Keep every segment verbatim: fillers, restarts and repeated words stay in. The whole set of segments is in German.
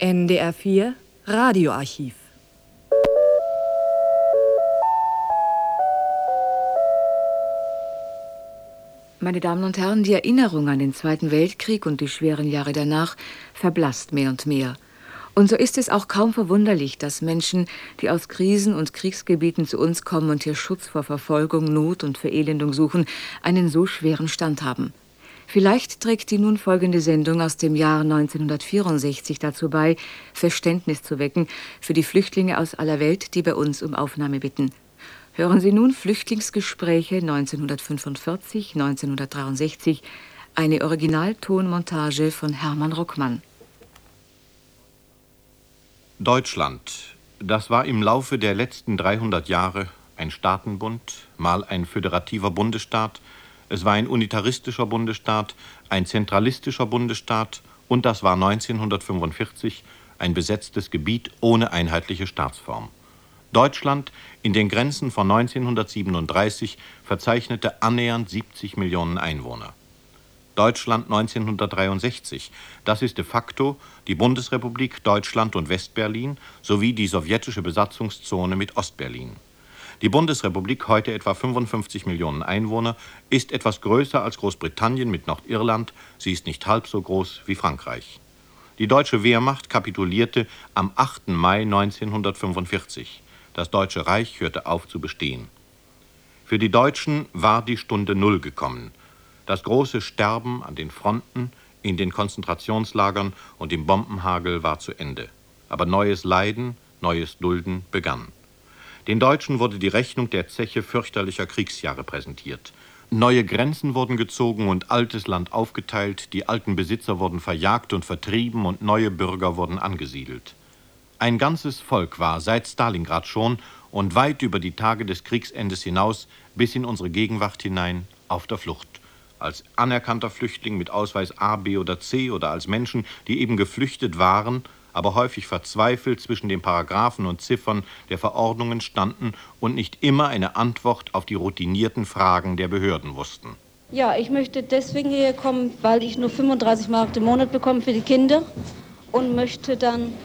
N D R vier Radioarchiv. Meine Damen und Herren, die Erinnerung an den Zweiten Weltkrieg und die schweren Jahre danach verblasst mehr und mehr. Und so ist es auch kaum verwunderlich, dass Menschen, die aus Krisen- und Kriegsgebieten zu uns kommen und hier Schutz vor Verfolgung, Not und Verelendung suchen, einen so schweren Stand haben. Vielleicht trägt die nun folgende Sendung aus dem Jahr neunzehnhundertvierundsechzig dazu bei, Verständnis zu wecken für die Flüchtlinge aus aller Welt, die bei uns um Aufnahme bitten. Hören Sie nun Flüchtlingsgespräche neunzehnhundertfünfundvierzig, neunzehnhundertdreiundsechzig, eine Originaltonmontage von Hermann Ruckmann. Deutschland, das war im Laufe der letzten dreihundert Jahre ein Staatenbund, mal ein föderativer Bundesstaat, es war ein unitaristischer Bundesstaat, ein zentralistischer Bundesstaat und das war neunzehnhundertfünfundvierzig ein besetztes Gebiet ohne einheitliche Staatsform. Deutschland in den Grenzen von neunzehnhundertsiebenunddreißig verzeichnete annähernd siebzig Millionen Einwohner. Deutschland neunzehnhundertdreiundsechzig, das ist de facto die Bundesrepublik Deutschland und Westberlin sowie die sowjetische Besatzungszone mit Ostberlin. Die Bundesrepublik, heute etwa fünfundfünfzig Millionen Einwohner, ist etwas größer als Großbritannien mit Nordirland, sie ist nicht halb so groß wie Frankreich. Die deutsche Wehrmacht kapitulierte am achten Mai neunzehnhundertfünfundvierzig. Das Deutsche Reich hörte auf zu bestehen. Für die Deutschen war die Stunde Null gekommen. Das große Sterben an den Fronten, in den Konzentrationslagern und im Bombenhagel war zu Ende. Aber neues Leiden, neues Dulden begann. Den Deutschen wurde die Rechnung der Zeche fürchterlicher Kriegsjahre präsentiert. Neue Grenzen wurden gezogen und altes Land aufgeteilt, die alten Besitzer wurden verjagt und vertrieben und neue Bürger wurden angesiedelt. Ein ganzes Volk war seit Stalingrad schon und weit über die Tage des Kriegsendes hinaus bis in unsere Gegenwart hinein auf der Flucht. Als anerkannter Flüchtling mit Ausweis A, B oder C oder als Menschen, die eben geflüchtet waren, aber häufig verzweifelt zwischen den Paragraphen und Ziffern der Verordnungen standen und nicht immer eine Antwort auf die routinierten Fragen der Behörden wussten. Ja, ich möchte deswegen hierher kommen, weil ich nur fünfunddreißig Mark im Monat bekomme für die Kinder und möchte dann,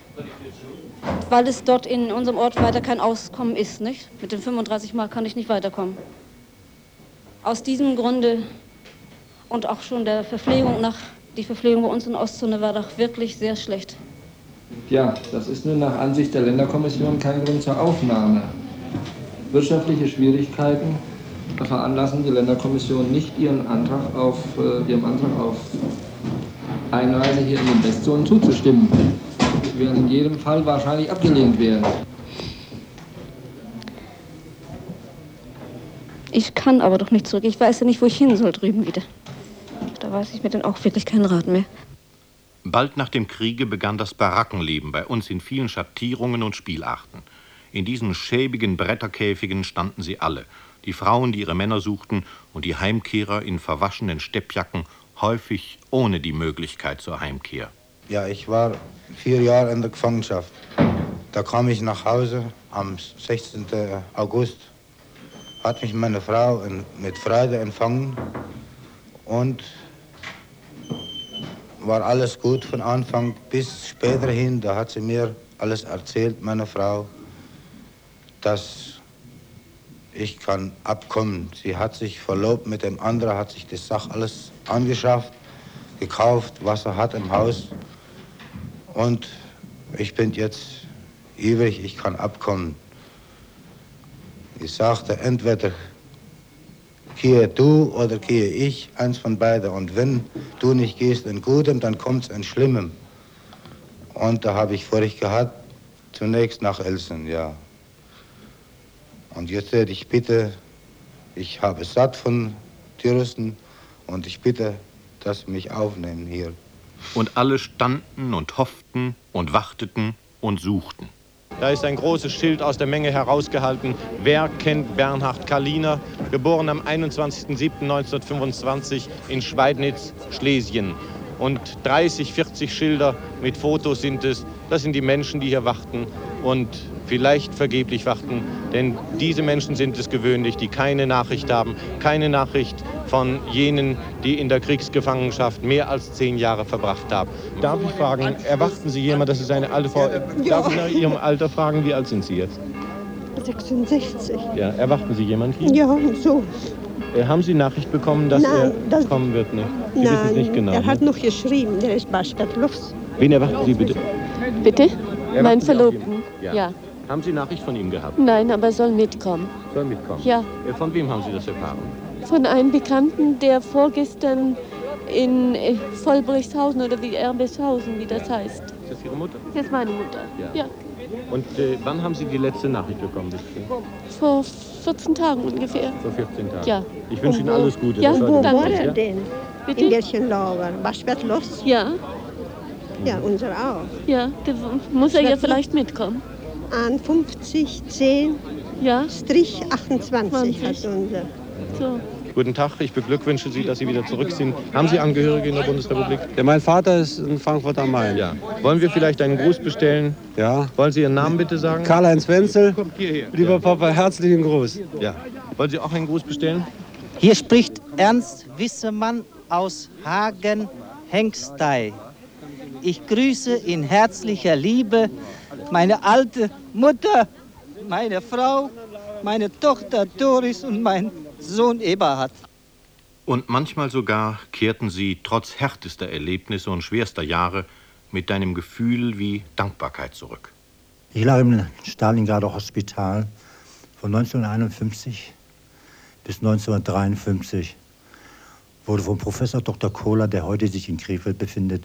weil es dort in unserem Ort weiter kein Auskommen ist, nicht? Mit den fünfunddreißig Mark kann ich nicht weiterkommen. Aus diesem Grunde und auch schon der Verpflegung nach, die Verpflegung bei uns in der Ostzone war doch wirklich sehr schlecht. Ja, das ist nun nach Ansicht der Länderkommission kein Grund zur Aufnahme. Wirtschaftliche Schwierigkeiten veranlassen die Länderkommission nicht, ihren Antrag auf, äh, ihrem Antrag auf Einreise hier in den Westzonen zuzustimmen. Wir werden in jedem Fall wahrscheinlich abgelehnt werden. Ich kann aber doch nicht zurück. Ich weiß ja nicht, wo ich hin soll drüben wieder. Da weiß ich mir dann auch wirklich keinen Rat mehr. Bald nach dem Kriege begann das Barackenleben bei uns in vielen Schattierungen und Spielarten. In diesen schäbigen Bretterkäfigen standen sie alle. Die Frauen, die ihre Männer suchten, und die Heimkehrer in verwaschenen Steppjacken, häufig ohne die Möglichkeit zur Heimkehr. Ja, ich war vier Jahre in der Gefangenschaft. Da kam ich nach Hause am sechzehnten August. Hat mich meine Frau in, mit Freude empfangen und war alles gut von Anfang bis später hin. Da hat sie mir alles erzählt, meine Frau, dass ich kann abkommen. Sie hat sich verlobt mit dem anderen, hat sich das Sach alles angeschafft, gekauft, was er hat im Haus. Und ich bin jetzt ewig, ich kann abkommen. Ich sagte, entweder gehe du oder gehe ich, eins von beiden. Und wenn du nicht gehst in Gutem, dann kommt es in Schlimmem. Und da habe ich Furcht gehabt, zunächst nach Elsen, ja. Und jetzt werde ich bitte, ich habe satt von Touristen und ich bitte, dass sie mich aufnehmen hier. Und alle standen und hofften und warteten und suchten. Da ist ein großes Schild aus der Menge herausgehalten. Wer kennt Bernhard Kalliner, geboren am einundzwanzigsten siebten neunzehnhundertfünfundzwanzig in Schweidnitz, Schlesien. Und dreißig, vierzig Schilder mit Fotos sind es. Das sind die Menschen, die hier warten und vielleicht vergeblich warten, denn diese Menschen sind es gewöhnlich, die keine Nachricht haben, keine Nachricht von jenen, die in der Kriegsgefangenschaft mehr als zehn Jahre verbracht haben. Darf ich fragen, erwarten Sie jemand, das ist eine alte Frau, darf ich nach Ihrem Alter fragen, wie alt sind Sie jetzt? sechsundsechzig. Ja, erwarten Sie jemand hier? Ja, so. Äh, haben Sie Nachricht bekommen, dass Nein, er das, kommen wird? Nicht? Sie wissen es nicht genau. Er hat ne? noch geschrieben, der ist bei Stadtluft. Wen erwarten Sie bitte? Bitte? Erwarten Mein Sie Verlobten. Ja. Ja. Haben Sie Nachricht von ihm gehabt? Nein, aber er soll mitkommen. Soll mitkommen? Ja. Äh, Von wem haben Sie das erfahren? Von einem Bekannten, der vorgestern in äh, Vollbrichshausen oder wie Erbeshausen, wie das heißt. Ist das Ihre Mutter? Das ist meine Mutter. Ja. Ja. Und äh, wann haben Sie die letzte Nachricht bekommen? Vor vierzehn Tagen ungefähr. Vor vierzehn Tagen? Ja. Ich wünsche Ihnen wo, alles Gute. Ja, wo danke. war er denn? Bitte? In welchem Lager? Bei Stadtluft? Ja, Ja, unser auch. ja, da muss er ja vielleicht mitkommen. einundfünfzig zehn Ja, Strich achtundzwanzig hat zwanzig. unser. so. Guten Tag, ich beglückwünsche Sie, dass Sie wieder zurück sind. Haben Sie Angehörige in der Bundesrepublik? Ja, mein Vater ist in Frankfurt am Main. Ja. Wollen wir vielleicht einen Gruß bestellen? Ja. Wollen Sie Ihren Namen bitte sagen? Karl-Heinz Wenzel, Kommt hierher. lieber Ja. Papa, herzlichen Gruß. Ja. Wollen Sie auch einen Gruß bestellen? Hier spricht Ernst Wissemann aus Hagen-Hengstey. Ich grüße in herzlicher Liebe meine alte Mutter, meine Frau, meine Tochter Doris und mein Sohn Eberhard. Und manchmal sogar kehrten sie trotz härtester Erlebnisse und schwerster Jahre mit einem Gefühl wie Dankbarkeit zurück. Ich lag im Stalingrader Hospital von neunzehnhunderteinundfünfzig bis neunzehnhundertdreiundfünfzig. Wurde von Professor Doktor Kohler, der heute sich in Krefeld befindet,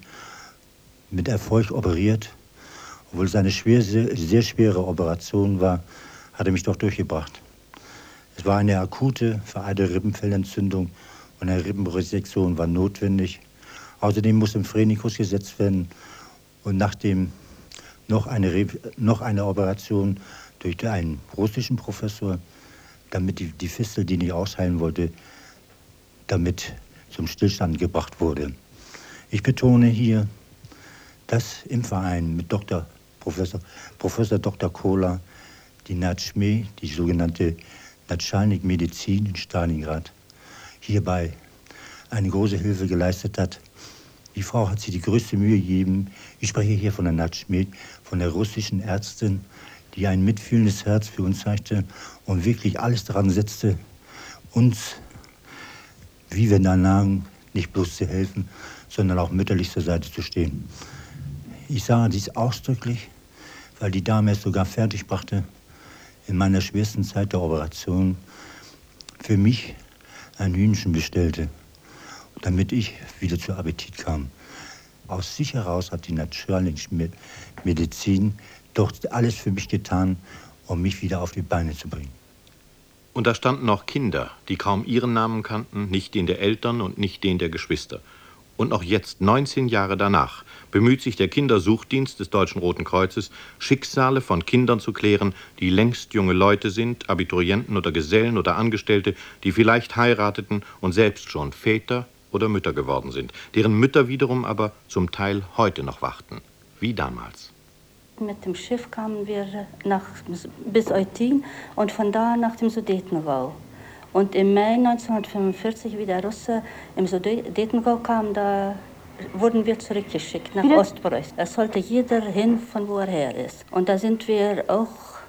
mit Erfolg operiert. Obwohl es eine schwer, sehr, sehr schwere Operation war, hat er mich doch durchgebracht. Es war eine akute, vereite Rippenfellentzündung und eine Rippenresektion war notwendig. Außerdem musste ein Phrenikus gesetzt werden und nachdem noch eine, Re noch eine Operation durch einen russischen Professor, damit die, die Fistel, die nicht ausheilen wollte, damit zum Stillstand gebracht wurde. Ich betone hier, dass im Verein mit Doktor Professor, Professor Doktor Kohler die Natschme, die sogenannte Natschalnik-Medizin in Stalingrad, hierbei eine große Hilfe geleistet hat. Die Frau hat sich die größte Mühe gegeben. Ich spreche hier von der Natschme, von der russischen Ärztin, die ein mitfühlendes Herz für uns zeigte und wirklich alles daran setzte, uns, wie wir da lagen, nicht bloß zu helfen, sondern auch mütterlich zur Seite zu stehen. Ich sage dies ausdrücklich, weil die Dame es sogar fertig brachte, in meiner schwersten Zeit der Operation für mich ein Hühnchen bestellte, damit ich wieder zu Appetit kam. Aus sich heraus hat die natürliche Medizin doch alles für mich getan, um mich wieder auf die Beine zu bringen. Und da standen noch Kinder, die kaum ihren Namen kannten, nicht den der Eltern und nicht den der Geschwister. Und noch jetzt, neunzehn Jahre danach, bemüht sich der Kindersuchdienst des Deutschen Roten Kreuzes, Schicksale von Kindern zu klären, die längst junge Leute sind, Abiturienten oder Gesellen oder Angestellte, die vielleicht heirateten und selbst schon Väter oder Mütter geworden sind, deren Mütter wiederum aber zum Teil heute noch warten, wie damals. Mit dem Schiff kamen wir nach, bis Eutin und von da nach dem Sudetengau. Und im Mai neunzehnhundertfünfundvierzig, wie der Russe im Sudetengau kam, da wurden wir zurückgeschickt nach Ostpreußen. Da sollte jeder hin, von wo er her ist. Und da sind wir auch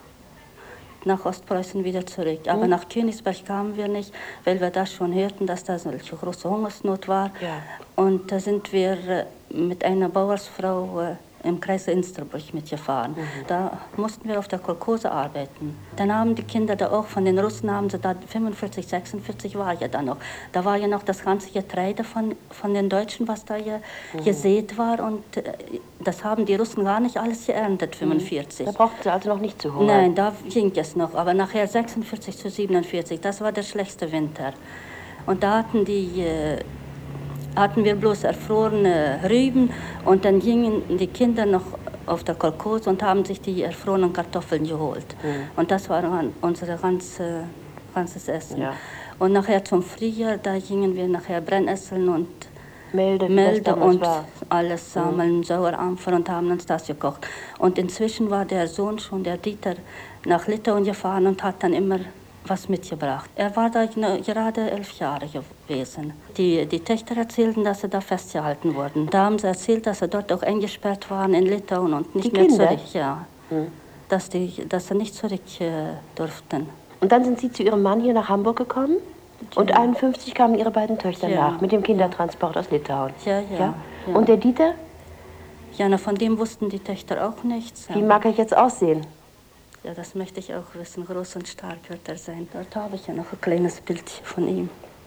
nach Ostpreußen wieder zurück. Aber mhm. nach Königsberg kamen wir nicht, weil wir da schon hörten, dass da so eine große Hungersnot war. Ja. Und da sind wir mit einer Bauersfrau im Kreis Insterburg mitgefahren. Mhm. Da mussten wir auf der Kolchose arbeiten. Dann haben die Kinder da auch, von den Russen haben sie da, fünfundvierzig, sechsundvierzig war ja da noch. Da war ja noch das ganze Getreide von, von den Deutschen, was da ja mhm. gesät war. Und äh, das haben die Russen gar nicht alles geerntet, fünfundvierzig. Da brauchten sie also noch nicht zu hungern? Nein, da ging es noch. Aber nachher sechsundvierzig zu siebenundvierzig, das war der schlechteste Winter. Und da hatten die... Äh, hatten wir bloß erfrorene Rüben und dann gingen die Kinder noch auf der Kolchose und haben sich die erfrorenen Kartoffeln geholt. Mhm. Und das war unser ganze, ganzes Essen. Ja. Und nachher zum Frühjahr, da gingen wir nachher Brennesseln und Melde, Melde und war. alles sammeln, mhm. Sauerampfer und haben uns das gekocht. Und inzwischen war der Sohn schon, der Dieter, nach Litauen gefahren und hat dann immer was mitgebracht. Er war da gerade elf Jahre gewesen. Die, die Töchter erzählten, dass sie da festgehalten wurden. Da haben sie erzählt, dass sie dort auch eingesperrt waren in Litauen und nicht die mehr Kinder? zurück. Ja. Mhm. Dass, die, dass sie nicht zurück äh, durften. Und dann sind Sie zu Ihrem Mann hier nach Hamburg gekommen? Ja. Und einundfünfzig kamen Ihre beiden Töchter ja. nach, mit dem Kindertransport aus Litauen? Ja, ja. ja? ja. Und der Dieter? Ja, na, von dem wussten die Töchter auch nichts. Wie mag er jetzt aussehen? Ja, das möchte ich auch wissen. Groß und stark wird er sein. Dort habe ich ja noch ein kleines Bild von ihm.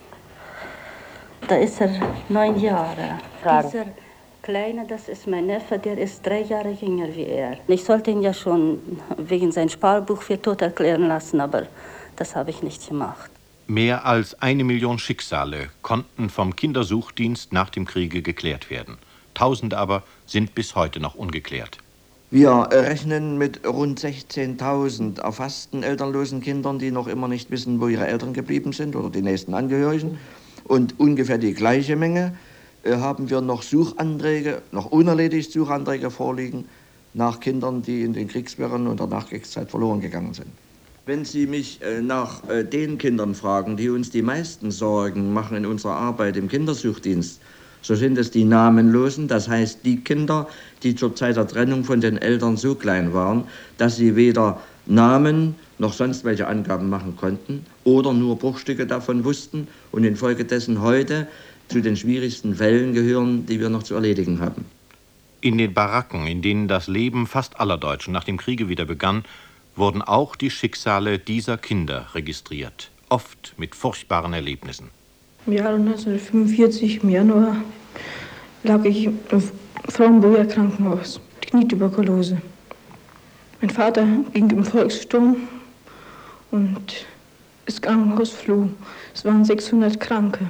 Da ist er neun Jahre. Fragen. Dieser Kleine, das ist mein Neffe, der ist drei Jahre jünger wie er. Ich sollte ihn ja schon wegen seinem Sparbuch für tot erklären lassen, aber das habe ich nicht gemacht. Mehr als eine Million Schicksale konnten vom Kindersuchdienst nach dem Kriege geklärt werden. Tausende aber sind bis heute noch ungeklärt. Wir rechnen mit rund sechzehntausend erfassten elternlosen Kindern, die noch immer nicht wissen, wo ihre Eltern geblieben sind oder die nächsten Angehörigen. Und ungefähr die gleiche Menge äh, haben wir noch Suchanträge, noch unerledigt Suchanträge vorliegen nach Kindern, die in den Kriegswirren und der Nachkriegszeit verloren gegangen sind. Wenn Sie mich äh, nach äh, den Kindern fragen, die uns die meisten Sorgen machen in unserer Arbeit im Kindersuchdienst, so sind es die Namenlosen, das heißt die Kinder, die zur Zeit der Trennung von den Eltern so klein waren, dass sie weder Namen noch sonst welche Angaben machen konnten oder nur Bruchstücke davon wussten und infolgedessen heute zu den schwierigsten Fällen gehören, die wir noch zu erledigen haben. In den Baracken, in denen das Leben fast aller Deutschen nach dem Kriege wieder begann, wurden auch die Schicksale dieser Kinder registriert, oft mit furchtbaren Erlebnissen. Im Jahre neunzehnhundertfünfundvierzig, im Januar, lag ich im Frauenburger Krankenhaus, Knietuberkulose. Mein Vater ging im Volkssturm und das Krankenhaus floh. Es waren sechshundert Kranke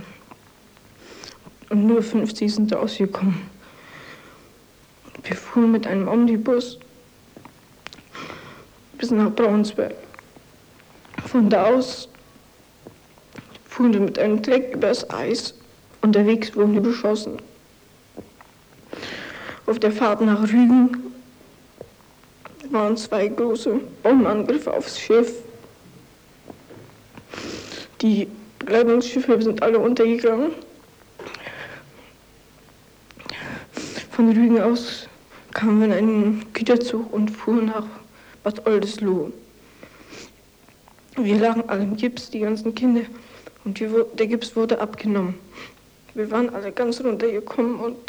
und nur fünfzig sind rausgekommen. Wir fuhren mit einem Omnibus bis nach Braunsberg. Von da aus fuhren wir mit einem Treck übers Eis. Unterwegs wurden wir beschossen. Auf der Fahrt nach Rügen waren zwei große Bombenangriffe aufs Schiff. Die Rettungsschiffe sind alle untergegangen. Von Rügen aus kamen wir in einen Güterzug und fuhren nach Bad Oldesloe. Wir lagen alle im Gips, die ganzen Kinder. Und wir, der Gips wurde abgenommen. Wir waren alle ganz runtergekommen und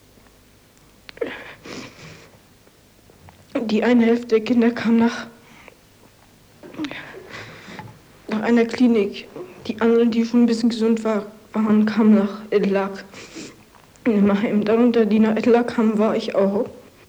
die eine Hälfte der Kinder kam nach, nach einer Klinik. Die anderen, die schon ein bisschen gesund war, waren, kamen nach Edlak. Darunter, die nach Edlak kamen, war ich auch.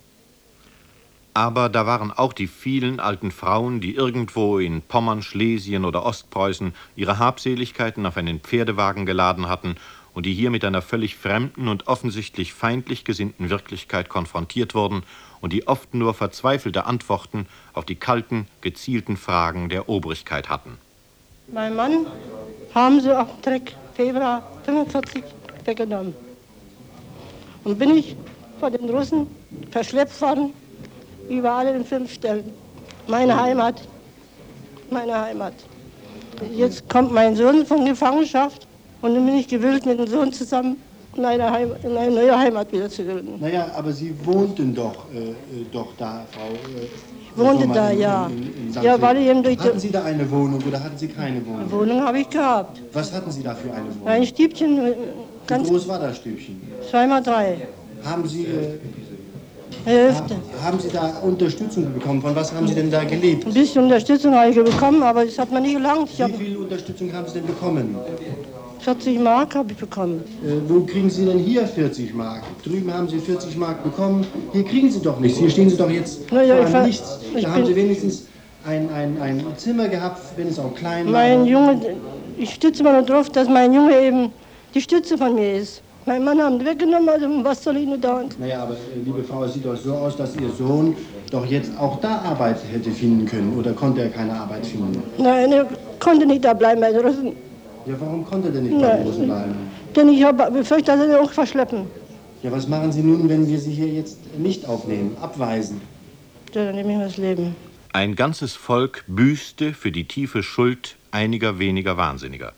Aber da waren auch die vielen alten Frauen, die irgendwo in Pommern, Schlesien oder Ostpreußen ihre Habseligkeiten auf einen Pferdewagen geladen hatten und die hier mit einer völlig fremden und offensichtlich feindlich gesinnten Wirklichkeit konfrontiert wurden und die oft nur verzweifelte Antworten auf die kalten, gezielten Fragen der Obrigkeit hatten. Mein Mann haben sie auf Treck Februar fünfundvierzig weggenommen. Und bin ich von den Russen verschleppt worden, überall in fünf Stellen. Meine Heimat, meine Heimat. Jetzt kommt mein Sohn von Gefangenschaft und dann bin ich gewillt, mit dem Sohn zusammen in eine, Heimat, in eine neue Heimat wieder zu gründen. Naja, aber Sie wohnten doch, äh, doch da, Frau... Äh, ich wohnte da, in, ja. In, in ja weil ich eben durch hatten Sie da eine Wohnung oder hatten Sie keine Wohnung? Eine Wohnung habe ich gehabt. Was hatten Sie da für eine Wohnung? Ein Stübchen. Ganz Wie groß war das Stübchen? Zweimal drei. Haben Sie... Äh, Hälfte. Haben Sie da Unterstützung bekommen? Von was haben Sie denn da gelebt? Ein bisschen Unterstützung habe ich bekommen, aber das hat mir nie gelangt. Ich Wie viel Unterstützung haben Sie denn bekommen? vierzig Mark habe ich bekommen. Äh, wo kriegen Sie denn hier vierzig Mark? Drüben haben Sie vierzig Mark bekommen. Hier kriegen Sie doch nichts. Hier stehen Sie doch jetzt Na ja, vor ich nichts. Da haben Sie wenigstens ein, ein, ein Zimmer gehabt, wenn es auch klein war. Mein Junge, ich stütze mal darauf, dass mein Junge eben die Stütze von mir ist. Mein Mann haben weggenommen, also was soll ich nur da? Naja, aber liebe Frau, es sieht doch so aus, dass Ihr Sohn doch jetzt auch da Arbeit hätte finden können. Oder konnte er keine Arbeit finden? Nein, er konnte nicht da bleiben bei den Russen. Ja, warum konnte er denn nicht bei den Russen bleiben? Denn ich habe befürchtet, dass sie auch verschleppen. Ja, was machen Sie nun, wenn wir Sie hier jetzt nicht aufnehmen, abweisen? Ja, dann nehme ich mir das Leben. Ein ganzes Volk büßte für die tiefe Schuld einiger weniger Wahnsinniger.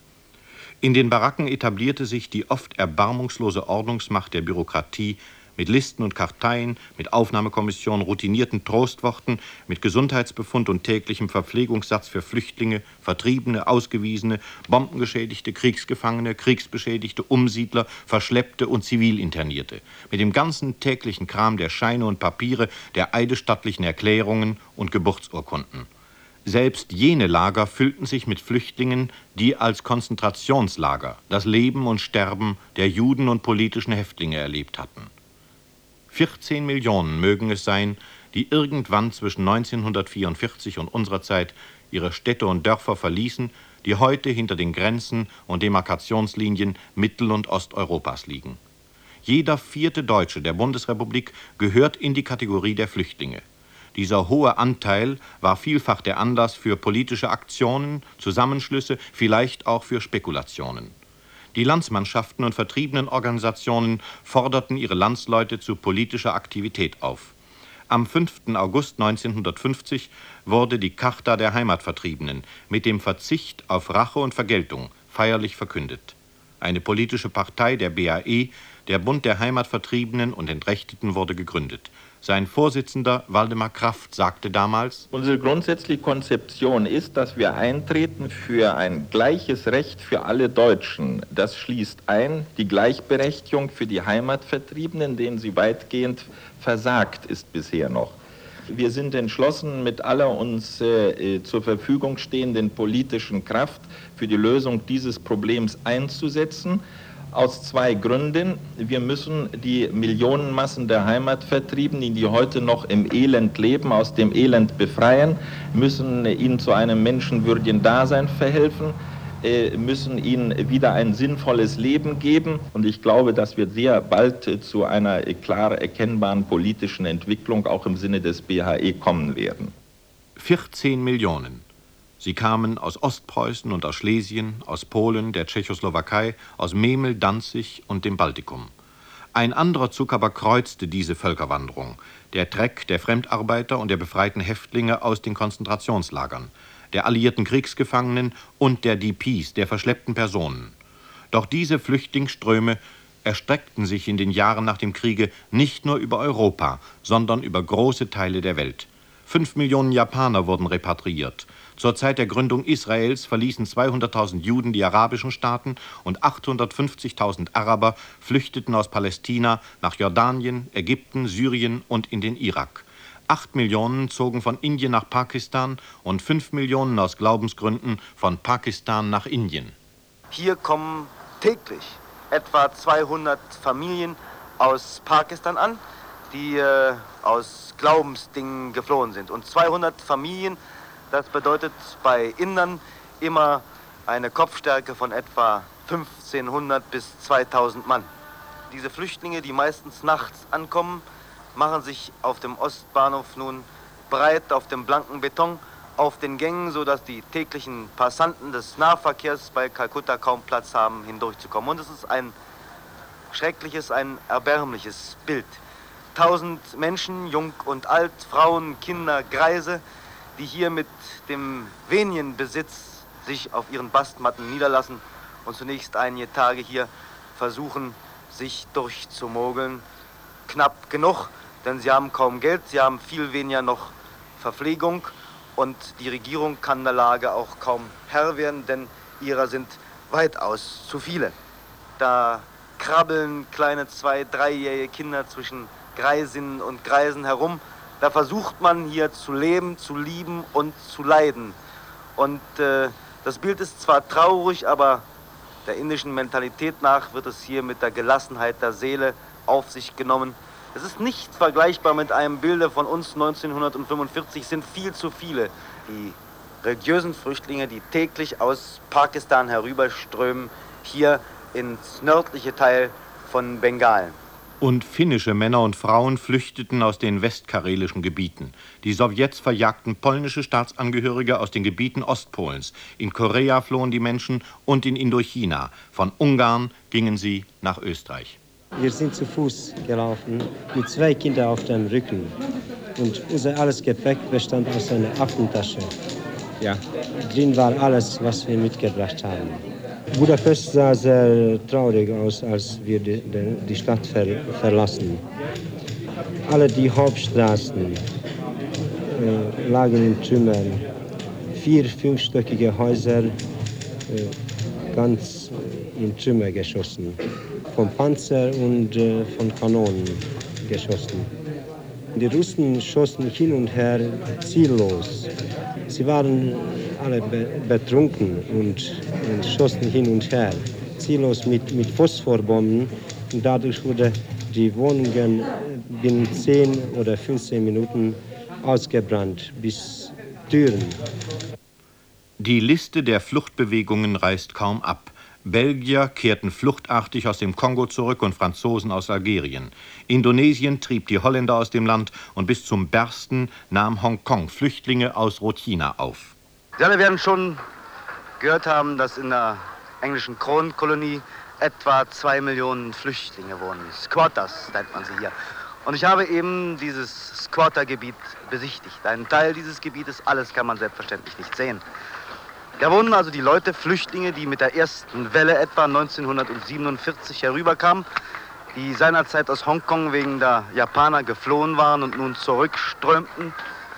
In den Baracken etablierte sich die oft erbarmungslose Ordnungsmacht der Bürokratie mit Listen und Karteien, mit Aufnahmekommissionen, routinierten Trostworten, mit Gesundheitsbefund und täglichem Verpflegungssatz für Flüchtlinge, Vertriebene, Ausgewiesene, Bombengeschädigte, Kriegsgefangene, Kriegsbeschädigte, Umsiedler, Verschleppte und Zivilinternierte, mit dem ganzen täglichen Kram der Scheine und Papiere, der eidesstattlichen Erklärungen und Geburtsurkunden. Selbst jene Lager füllten sich mit Flüchtlingen, die als Konzentrationslager das Leben und Sterben der Juden und politischen Häftlinge erlebt hatten. vierzehn Millionen mögen es sein, die irgendwann zwischen neunzehnhundertvierundvierzig und unserer Zeit ihre Städte und Dörfer verließen, die heute hinter den Grenzen und Demarkationslinien Mittel- und Osteuropas liegen. Jeder vierte Deutsche der Bundesrepublik gehört in die Kategorie der Flüchtlinge. Dieser hohe Anteil war vielfach der Anlass für politische Aktionen, Zusammenschlüsse, vielleicht auch für Spekulationen. Die Landsmannschaften und Vertriebenenorganisationen forderten ihre Landsleute zu politischer Aktivität auf. Am fünften August neunzehnhundertfünfzig wurde die Charta der Heimatvertriebenen mit dem Verzicht auf Rache und Vergeltung feierlich verkündet. Eine politische Partei, der B A E, der Bund der Heimatvertriebenen und Entrechteten, wurde gegründet. Sein Vorsitzender Waldemar Kraft sagte damals: Unsere grundsätzliche Konzeption ist, dass wir eintreten für ein gleiches Recht für alle Deutschen. Das schließt ein die Gleichberechtigung für die Heimatvertriebenen, denen sie weitgehend versagt ist bisher noch. Wir sind entschlossen, mit aller uns äh, zur Verfügung stehenden politischen Kraft für die Lösung dieses Problems einzusetzen. Aus zwei Gründen. Wir müssen die Millionenmassen der Heimatvertriebenen, die heute noch im Elend leben, aus dem Elend befreien, müssen ihnen zu einem menschenwürdigen Dasein verhelfen, müssen ihnen wieder ein sinnvolles Leben geben. Und ich glaube, dass wir sehr bald zu einer klar erkennbaren politischen Entwicklung auch im Sinne des B H E kommen werden. vierzehn Millionen. Sie kamen aus Ostpreußen und aus Schlesien, aus Polen, der Tschechoslowakei, aus Memel, Danzig und dem Baltikum. Ein anderer Zug aber kreuzte diese Völkerwanderung, der Treck der Fremdarbeiter und der befreiten Häftlinge aus den Konzentrationslagern, der alliierten Kriegsgefangenen und der D Ps, der verschleppten Personen. Doch diese Flüchtlingsströme erstreckten sich in den Jahren nach dem Kriege nicht nur über Europa, sondern über große Teile der Welt. Fünf Millionen Japaner wurden repatriiert. Zur Zeit der Gründung Israels verließen zweihunderttausend Juden die arabischen Staaten und achthundertfünfzigtausend Araber flüchteten aus Palästina nach Jordanien, Ägypten, Syrien und in den Irak. Acht Millionen zogen von Indien nach Pakistan und fünf Millionen aus Glaubensgründen von Pakistan nach Indien. Hier kommen täglich etwa zweihundert Familien aus Pakistan an, die äh, aus Glaubensdingen geflohen sind. Und zweihundert Familien, das bedeutet bei Indern immer eine Kopfstärke von etwa fünfzehnhundert bis zweitausend Mann. Diese Flüchtlinge, die meistens nachts ankommen, machen sich auf dem Ostbahnhof nun breit auf dem blanken Beton, auf den Gängen, sodass die täglichen Passanten des Nahverkehrs bei Kalkutta kaum Platz haben, hindurchzukommen. Und es ist ein schreckliches, ein erbärmliches Bild. Tausend Menschen, jung und alt, Frauen, Kinder, Greise, die hier mit dem wenigen Besitz sich auf ihren Bastmatten niederlassen und zunächst einige Tage hier versuchen, sich durchzumogeln. Knapp genug, denn sie haben kaum Geld, sie haben viel weniger noch Verpflegung und die Regierung kann der Lage auch kaum Herr werden, denn ihrer sind weitaus zu viele. Da krabbeln kleine zwei-, dreijährige Kinder zwischen Greisinnen und Greisen herum. Da versucht man hier zu leben, zu lieben und zu leiden. Und äh, das Bild ist zwar traurig, aber der indischen Mentalität nach wird es hier mit der Gelassenheit der Seele auf sich genommen. Es ist nicht vergleichbar mit einem Bilde von uns neunzehnhundertfünfundvierzig, sind viel zu viele die religiösen Flüchtlinge, die täglich aus Pakistan herüberströmen, hier ins nördliche Teil von Bengalen. Und finnische Männer und Frauen flüchteten aus den westkarelischen Gebieten. Die Sowjets verjagten polnische Staatsangehörige aus den Gebieten Ostpolens. In Korea flohen die Menschen und in Indochina. Von Ungarn gingen sie nach Österreich. Wir sind zu Fuß gelaufen, mit zwei Kindern auf dem Rücken. Und unser alles Gepäck bestand aus einer Aktentasche. Ja. Drin war alles, was wir mitgebracht haben. Budapest sah sehr traurig aus, als wir die, die Stadt ver, verlassen. Alle die Hauptstraßen äh, lagen in Trümmern. Vier fünfstöckige Häuser, äh, ganz in Trümmer geschossen. Von Panzer und äh, von Kanonen geschossen. Die Russen schossen hin und her ziellos. Sie waren alle be betrunken und, und schossen hin und her, ziellos mit, mit Phosphorbomben. Und dadurch wurden die Wohnungen binnen zehn oder fünfzehn Minuten ausgebrannt, bis Türen. Die Liste der Fluchtbewegungen reißt kaum ab. Belgier kehrten fluchtartig aus dem Kongo zurück und Franzosen aus Algerien. Indonesien trieb die Holländer aus dem Land und bis zum Bersten nahm Hongkong Flüchtlinge aus Rothina auf. Sie alle werden schon gehört haben, dass in der englischen Kronenkolonie etwa zwei Millionen Flüchtlinge wohnen. Squatters nennt man sie hier. Und ich habe eben dieses Squattergebiet besichtigt. Ein Teil dieses Gebietes, alles kann man selbstverständlich nicht sehen. Da wohnen also die Leute, Flüchtlinge, die mit der ersten Welle etwa neunzehnhundertsiebenundvierzig herüberkamen, die seinerzeit aus Hongkong wegen der Japaner geflohen waren und nun zurückströmten.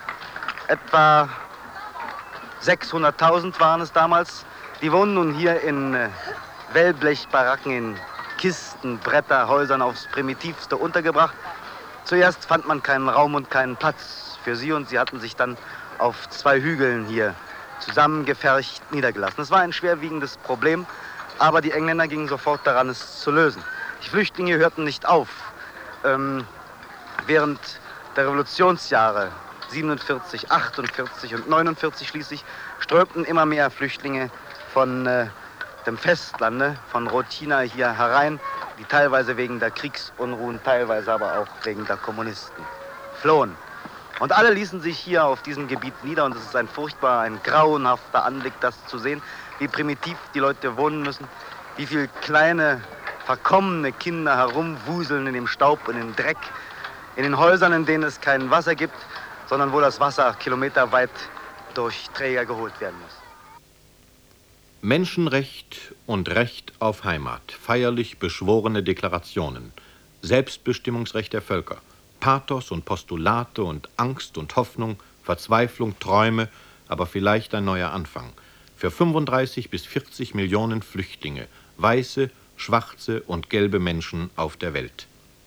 Etwa sechshunderttausend waren es damals. Die wohnen nun hier in äh, Wellblechbaracken, in Kisten, Bretter, Häusern aufs Primitivste untergebracht. Zuerst fand man keinen Raum und keinen Platz für sie und sie hatten sich dann auf zwei Hügeln hier zusammengefercht niedergelassen. Das war ein schwerwiegendes Problem, aber die Engländer gingen sofort daran, es zu lösen. Die Flüchtlinge hörten nicht auf. Ähm, während der Revolutionsjahre siebenundvierzig, achtundvierzig und neunundvierzig schließlich strömten immer mehr Flüchtlinge von äh, dem Festlande, von Rothina hier herein, die teilweise wegen der Kriegsunruhen, teilweise aber auch wegen der Kommunisten flohen. Und alle ließen sich hier auf diesem Gebiet nieder und es ist ein furchtbar, ein grauenhafter Anblick, das zu sehen, wie primitiv die Leute wohnen müssen, wie viele kleine, verkommene Kinder herumwuseln in dem Staub und im Dreck, in den Häusern, in denen es kein Wasser gibt, sondern wo das Wasser kilometerweit durch Träger geholt werden muss. Menschenrecht und Recht auf Heimat, feierlich beschworene Deklarationen, Selbstbestimmungsrecht der Völker, Pathos und Postulate und Angst und Hoffnung, Verzweiflung, Träume, aber vielleicht ein neuer Anfang. Für fünfunddreißig bis vierzig Millionen Flüchtlinge, weiße, schwarze und gelbe Menschen auf der Welt.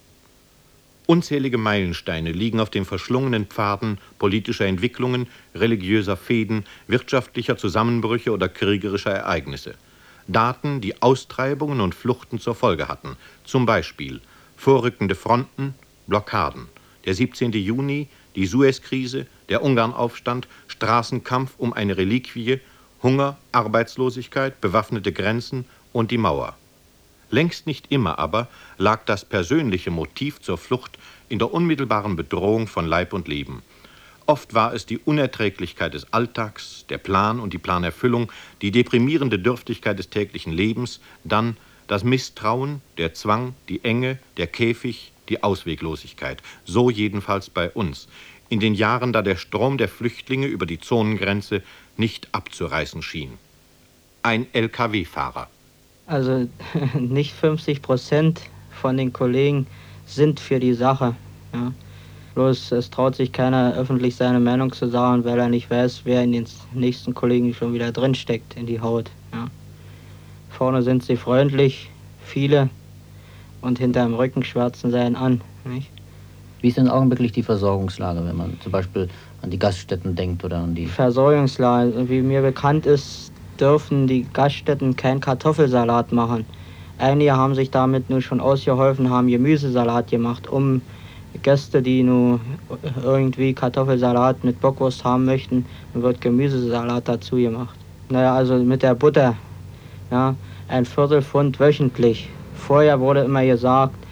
Unzählige Meilensteine liegen auf den verschlungenen Pfaden politischer Entwicklungen, religiöser Fehden, wirtschaftlicher Zusammenbrüche oder kriegerischer Ereignisse. Daten, die Austreibungen und Fluchten zur Folge hatten, zum Beispiel vorrückende Fronten, Blockaden. Der siebzehnte Juni, die Suezkrise, der Ungarnaufstand, Straßenkampf um eine Reliquie, Hunger, Arbeitslosigkeit, bewaffnete Grenzen und die Mauer. Längst nicht immer aber lag das persönliche Motiv zur Flucht in der unmittelbaren Bedrohung von Leib und Leben. Oft war es die Unerträglichkeit des Alltags, der Plan und die Planerfüllung, die deprimierende Dürftigkeit des täglichen Lebens, dann das Misstrauen, der Zwang, die Enge, der Käfig, die Ausweglosigkeit. So jedenfalls bei uns. In den Jahren, da der Strom der Flüchtlinge über die Zonengrenze nicht abzureißen schien. Ein L K W-Fahrer. Also nicht fünfzig Prozent von den Kollegen sind für die Sache. Ja. Bloß es traut sich keiner öffentlich seine Meinung zu sagen, weil er nicht weiß, wer in den nächsten Kollegen schon wieder drinsteckt in die Haut. Ja. Vorne sind sie freundlich, viele, und hinterm Rücken schwärzen sie einen an. Nicht? Wie ist denn augenblicklich die Versorgungslage, wenn man zum Beispiel an die Gaststätten denkt oder an die... Versorgungslage, wie mir bekannt ist, dürfen die Gaststätten keinen Kartoffelsalat machen. Einige haben sich damit nur schon ausgeholfen, haben Gemüsesalat gemacht, um Gäste, die nur irgendwie Kartoffelsalat mit Bockwurst haben möchten, dann wird Gemüsesalat dazu gemacht. Naja, also mit der Butter, ja, ein Viertelpfund wöchentlich. Vorher wurde immer gesagt,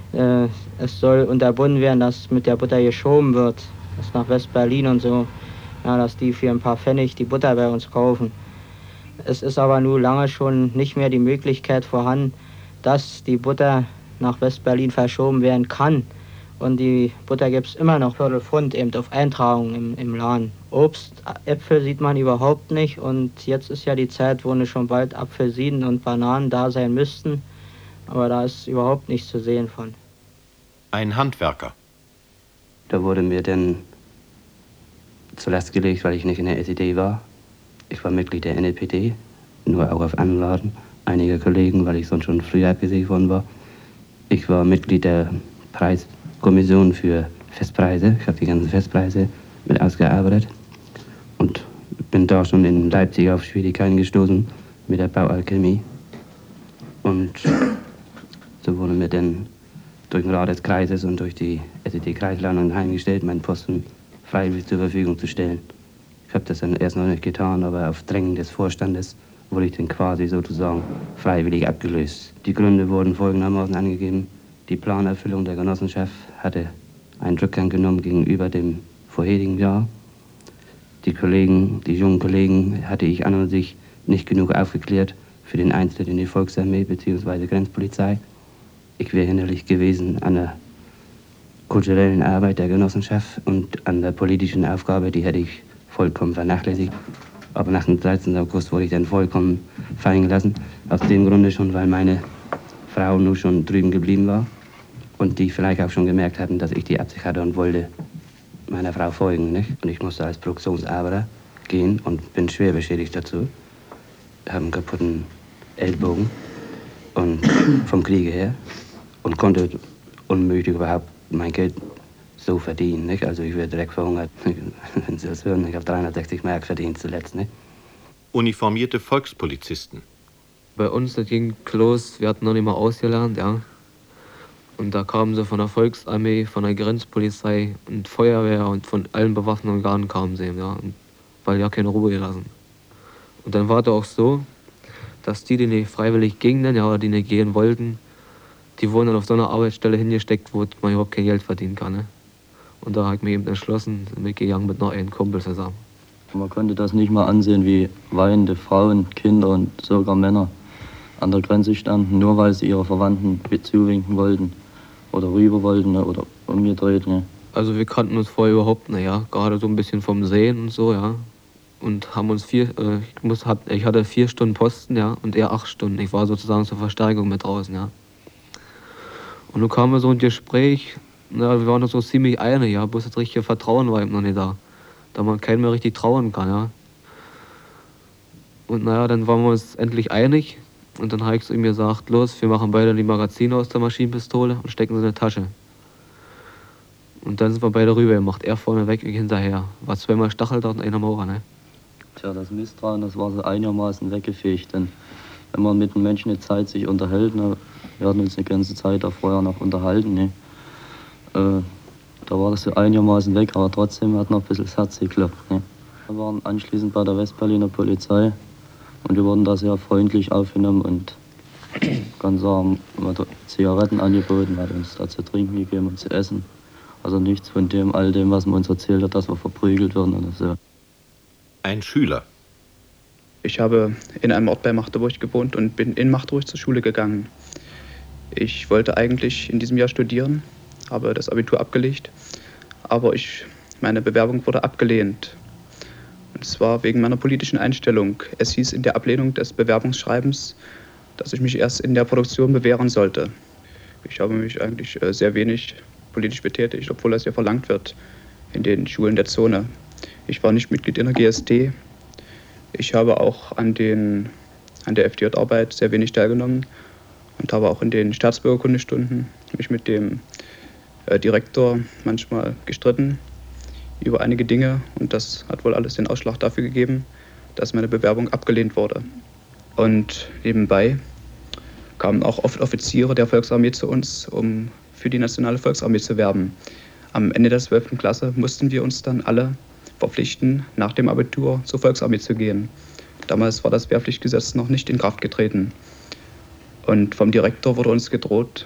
äh, es soll unterbunden werden, dass mit der Butter geschoben wird, dass nach West-Berlin und so, ja, dass die für ein paar Pfennig die Butter bei uns kaufen. Es ist aber nun lange schon nicht mehr die Möglichkeit vorhanden, dass die Butter nach West-Berlin verschoben werden kann. Und die Butter gibt es immer noch Viertelpfund eben auf Eintragung im, im Laden. Obst, Äpfel sieht man überhaupt nicht. Und jetzt ist ja die Zeit, wo ne schon bald Apfelsinen und Bananen da sein müssten. Aber da ist überhaupt nichts zu sehen von. Ein Handwerker. Da wurde mir dann zur Last gelegt, weil ich nicht in der S E D war. Ich war Mitglied der N L P D, nur auch auf Anladen einiger Kollegen, weil ich sonst schon früher abgesägt worden war. Ich war Mitglied der Preiskommission für Festpreise. Ich habe die ganzen Festpreise mit ausgearbeitet und bin da schon in Leipzig auf Schwierigkeiten gestoßen mit der Baualchemie. Und so wurde mir dann durch den Rat des Kreises und durch die S E D-Kreisleitung heimgestellt, meinen Posten freiwillig zur Verfügung zu stellen. Ich habe das dann erst noch nicht getan, aber auf Drängen des Vorstandes wurde ich dann quasi sozusagen freiwillig abgelöst. Die Gründe wurden folgendermaßen angegeben. Die Planerfüllung der Genossenschaft hatte einen Rückgang genommen gegenüber dem vorherigen Jahr. Die Kollegen, die jungen Kollegen, hatte ich an und sich nicht genug aufgeklärt für den Eintritt in die Volksarmee bzw. Grenzpolizei. Ich wäre hinderlich gewesen an der kulturellen Arbeit der Genossenschaft und an der politischen Aufgabe, die hätte ich vollkommen vernachlässigt. Aber nach dem dreizehnten August wurde ich dann vollkommen fallen gelassen. Aus dem Grunde schon, weil meine Frau nur schon drüben geblieben war und die vielleicht auch schon gemerkt hatten, dass ich die Absicht hatte und wollte meiner Frau folgen. Nicht? Und ich musste als Produktionsarbeiter gehen und bin schwer beschädigt dazu. Ich habe einen kaputten Ellbogen und vom Kriege her und konnte unmöglich überhaupt mein Geld so verdienen. Nicht? Also ich werde direkt verhungert. Wenn Sie das hören, ich habe dreihundertsechzig Mark verdient zuletzt. Nicht? Uniformierte Volkspolizisten. Bei uns, das ging los, wir hatten noch nicht mal ausgelernt, ja. Und da kamen sie von der Volksarmee, von der Grenzpolizei und Feuerwehr und von allen bewaffneten Organen kamen sie, ja. Und weil ja keine Ruhe gelassen. Und dann war es auch so, dass die, die nicht freiwillig gingen, ja, oder die nicht gehen wollten, die wurden dann auf so einer Arbeitsstelle hingesteckt, wo man überhaupt kein Geld verdienen kann. Ne? Und da habe ich mir eben entschlossen, bin gegangen mit noch einem Kumpel zusammen. Man konnte das nicht mal ansehen, wie weinende Frauen, Kinder und sogar Männer an der Grenze standen, nur weil sie ihre Verwandten zuwinken wollten oder rüber wollten oder umgedreht. Ne? Also wir kannten uns vorher überhaupt nicht, ja, gerade so ein bisschen vom Sehen und so, ja. Und haben uns vier, äh, ich, muss, hat, ich hatte vier Stunden Posten, ja, und er acht Stunden. Ich war sozusagen zur Verstärkung mit draußen, ja. Und nun kam so ein Gespräch, na, wir waren uns so ziemlich einig, ja, bloß das richtige Vertrauen war eben noch nicht da. Da man keinem mehr richtig trauen kann, ja. Und naja, dann waren wir uns endlich einig und dann habe ich zu ihm gesagt, los, wir machen beide die Magazine aus der Maschinenpistole und stecken sie in die Tasche. Und dann sind wir beide rüber gemacht, er vorne weg, ich hinterher. War zweimal Stacheldraht und einer Mauer, ne? Tja, das Misstrauen, das war so einigermaßen weggefegt, denn wenn man mit einem Menschen eine Zeit sich unterhält, ne, wir hatten uns eine ganze Zeit da vorher noch unterhalten, ne, äh, da war das so einigermaßen weg, aber trotzdem hat noch ein bisschen das Herz geklopft. Ne. Wir waren anschließend bei der Westberliner Polizei und wir wurden da sehr freundlich aufgenommen und ganz sagen, man hat Zigaretten angeboten, man hat uns da zu trinken gegeben und zu essen. Also nichts von dem, all dem, was man uns erzählt hat, dass wir verprügelt werden oder so. Ein Schüler. Ich habe in einem Ort bei Magdeburg gewohnt und bin in Magdeburg zur Schule gegangen. Ich wollte eigentlich in diesem Jahr studieren, habe das Abitur abgelegt, aber ich, meine Bewerbung wurde abgelehnt. Und zwar wegen meiner politischen Einstellung. Es hieß in der Ablehnung des Bewerbungsschreibens, dass ich mich erst in der Produktion bewähren sollte. Ich habe mich eigentlich sehr wenig politisch betätigt, obwohl das ja verlangt wird in den Schulen der Zone. Ich war nicht Mitglied in der G S D. Ich habe auch an, den, an der F D J-Arbeit sehr wenig teilgenommen und habe auch in den Staatsbürgerkundestunden mich mit dem äh, Direktor manchmal gestritten über einige Dinge. Und das hat wohl alles den Ausschlag dafür gegeben, dass meine Bewerbung abgelehnt wurde. Und nebenbei kamen auch oft Offiziere der Volksarmee zu uns, um für die Nationale Volksarmee zu werben. Am Ende der zwölften Klasse mussten wir uns dann alle verpflichten, nach dem Abitur zur Volksarmee zu gehen. Damals war das Wehrpflichtgesetz noch nicht in Kraft getreten. Und vom Direktor wurde uns gedroht,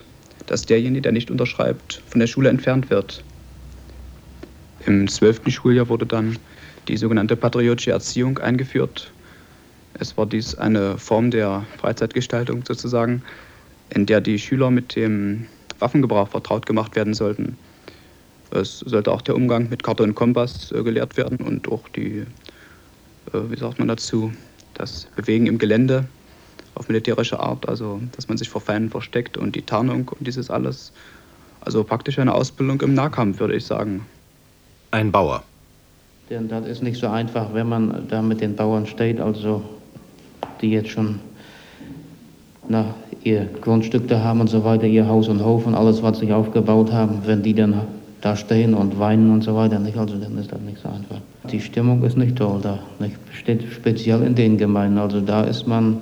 dass derjenige, der nicht unterschreibt, von der Schule entfernt wird. Im zwölften Schuljahr wurde dann die sogenannte patriotische Erziehung eingeführt. Es war dies eine Form der Freizeitgestaltung sozusagen, in der die Schüler mit dem Waffengebrauch vertraut gemacht werden sollten. Es sollte auch der Umgang mit Karte und Kompass äh, gelehrt werden und auch die, äh, wie sagt man dazu, das Bewegen im Gelände auf militärische Art, also dass man sich vor Feinden versteckt und die Tarnung und dieses alles. Also praktisch eine Ausbildung im Nahkampf, würde ich sagen. Ein Bauer. Denn das ist nicht so einfach, wenn man da mit den Bauern steht, also die jetzt schon na, ihr Grundstück da haben und so weiter, ihr Haus und Hof und alles, was sie aufgebaut haben, wenn die dann da stehen und weinen und so weiter, nicht, also dann ist das nicht so einfach. Die Stimmung ist nicht toll da, nicht speziell in den Gemeinden, also da ist man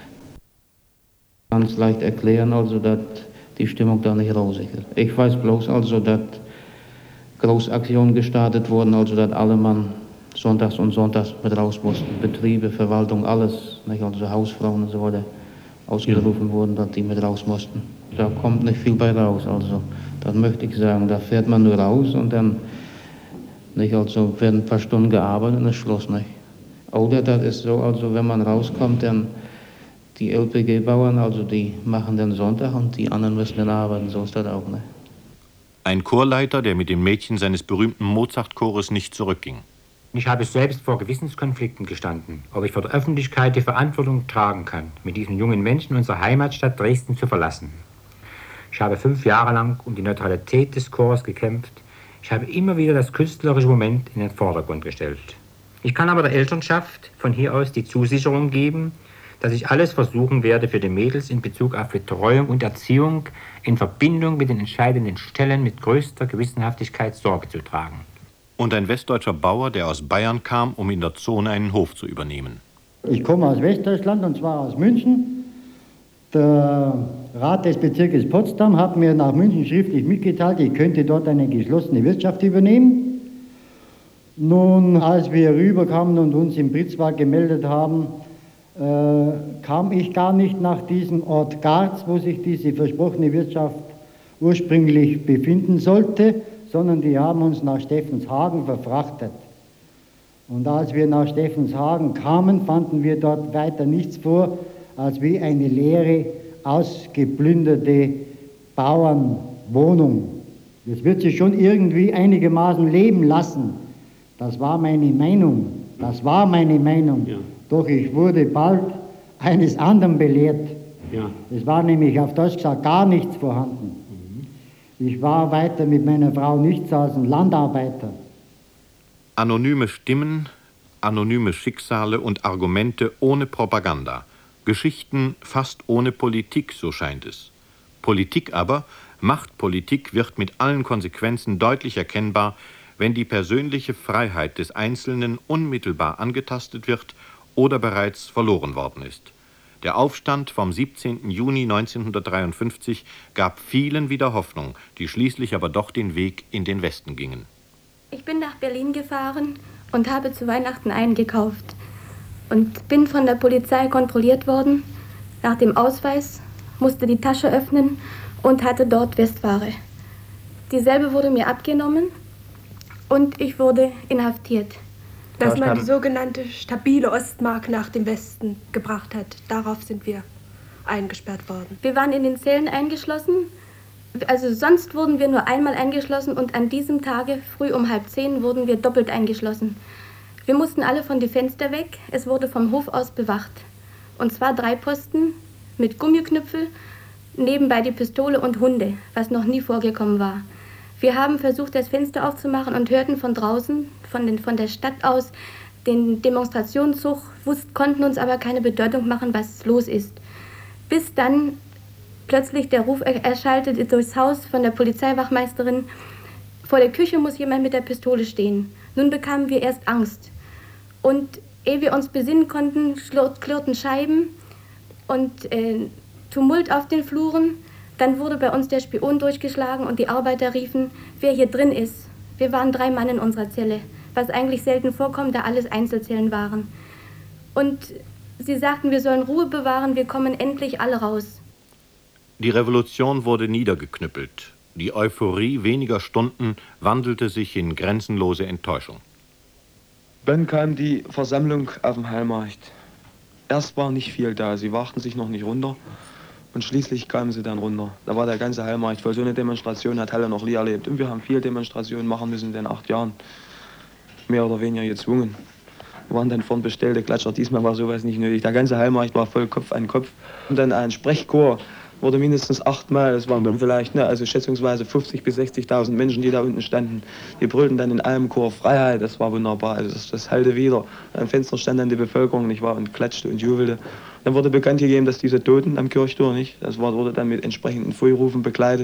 ganz leicht erklären, also dass die Stimmung da nicht rosig ist. Ich weiß bloß also, dass Großaktionen gestartet wurden, also dass alle Mann sonntags und sonntags mit raus mussten, Betriebe, Verwaltung, alles, nicht, also Hausfrauen und so weiter ausgerufen ja. wurden, dass die mit raus mussten. Da kommt nicht viel bei raus, also das möchte ich sagen, da fährt man nur raus und dann nicht, also werden ein paar Stunden gearbeitet und ist Schluss, nicht. Oder das ist so, also wenn man rauskommt, dann die L P G-Bauern, also die machen den Sonntag und die anderen müssen dann arbeiten, so ist das auch, nicht. Ein Chorleiter, der mit den Mädchen seines berühmten Mozart-Chores nicht zurückging. Ich habe selbst vor Gewissenskonflikten gestanden, ob ich vor der Öffentlichkeit die Verantwortung tragen kann, mit diesen jungen Menschen unsere Heimatstadt Dresden zu verlassen. Ich habe fünf Jahre lang um die Neutralität des Chors gekämpft. Ich habe immer wieder das künstlerische Moment in den Vordergrund gestellt. Ich kann aber der Elternschaft von hier aus die Zusicherung geben, dass ich alles versuchen werde, für die Mädels in Bezug auf Betreuung und Erziehung in Verbindung mit den entscheidenden Stellen mit größter Gewissenhaftigkeit Sorge zu tragen. Und ein westdeutscher Bauer, der aus Bayern kam, um in der Zone einen Hof zu übernehmen. Ich komme aus Westdeutschland, und zwar aus München. Der Rat des Bezirkes Potsdam hat mir nach München schriftlich mitgeteilt, ich könnte dort eine geschlossene Wirtschaft übernehmen. Nun, als wir rüberkamen und uns im Pritzwald gemeldet haben, äh, kam ich gar nicht nach diesem Ort Garz, wo sich diese versprochene Wirtschaft ursprünglich befinden sollte, sondern die haben uns nach Steffenshagen verfrachtet. Und als wir nach Steffenshagen kamen, fanden wir dort weiter nichts vor, als wie eine leere, ausgeplünderte Bauernwohnung. Das wird sich schon irgendwie einigermaßen leben lassen. Das war meine Meinung. Das war meine Meinung. Ja. Doch ich wurde bald eines anderen belehrt. Ja. Es war nämlich auf Deutsch gesagt gar nichts vorhanden. Ich war weiter mit meiner Frau nichts als ein Landarbeiter. Anonyme Stimmen, anonyme Schicksale und Argumente ohne Propaganda. Geschichten fast ohne Politik, so scheint es. Politik aber, Machtpolitik wird mit allen Konsequenzen deutlich erkennbar, wenn die persönliche Freiheit des Einzelnen unmittelbar angetastet wird oder bereits verloren worden ist. Der Aufstand vom siebzehnten Juni neunzehnhundertdreiundfünfzig gab vielen wieder Hoffnung, die schließlich aber doch den Weg in den Westen gingen. Ich bin nach Berlin gefahren und habe zu Weihnachten eingekauft und bin von der Polizei kontrolliert worden. Nach dem Ausweis musste die Tasche öffnen und hatte dort Westware. Dieselbe wurde mir abgenommen und ich wurde inhaftiert. Dass man die sogenannte stabile Ostmark nach dem Westen gebracht hat. Darauf sind wir eingesperrt worden. Wir waren in den Zellen eingeschlossen. Also sonst wurden wir nur einmal eingeschlossen und an diesem Tage, früh um halb zehn, wurden wir doppelt eingeschlossen. Wir mussten alle von den Fenstern weg. Es wurde vom Hof aus bewacht. Und zwar drei Posten mit Gummiknüpfel, nebenbei die Pistole und Hunde, was noch nie vorgekommen war. Wir haben versucht, das Fenster aufzumachen und hörten von draußen, von, den, von der Stadt aus, den Demonstrationszug, wussten, konnten uns aber keine Bedeutung machen, was los ist. Bis dann plötzlich der Ruf erschallte durchs Haus von der Polizeiwachmeisterin, vor der Küche muss jemand mit der Pistole stehen. Nun bekamen wir erst Angst. Und ehe wir uns besinnen konnten, klirrten Scheiben und äh, Tumult auf den Fluren. Dann wurde bei uns der Spion durchgeschlagen und die Arbeiter riefen, wer hier drin ist. Wir waren drei Mann in unserer Zelle, was eigentlich selten vorkommt, da alles Einzelzellen waren. Und sie sagten, wir sollen Ruhe bewahren, wir kommen endlich alle raus. Die Revolution wurde niedergeknüppelt. Die Euphorie weniger Stunden wandelte sich in grenzenlose Enttäuschung. Dann kam die Versammlung auf dem Heilmarkt. Erst war nicht viel da, sie wachten sich noch nicht runter und schließlich kamen sie dann runter. Da war der ganze Heilmarkt voll. So eine Demonstration hat Halle noch nie erlebt. Und wir haben viele Demonstrationen machen müssen in den acht Jahren. Mehr oder weniger gezwungen. Wir waren dann vorn bestellte Klatscher. Diesmal war sowas nicht nötig. Der ganze Heilmarkt war voll Kopf an Kopf. Und dann ein Sprechchor wurde mindestens achtmal, das waren dann vielleicht, ne, also schätzungsweise fünfzigtausend bis sechzigtausend Menschen, die da unten standen. Die brüllten dann in einem Chor Freiheit, das war wunderbar, also das, das halte wieder. Am Fenster stand dann die Bevölkerung, nicht wahr, und klatschte und jubelte. Dann wurde bekannt gegeben, dass diese Toten am Kirchtor, nicht, das war, wurde dann mit entsprechenden Feuerrufen begleitet.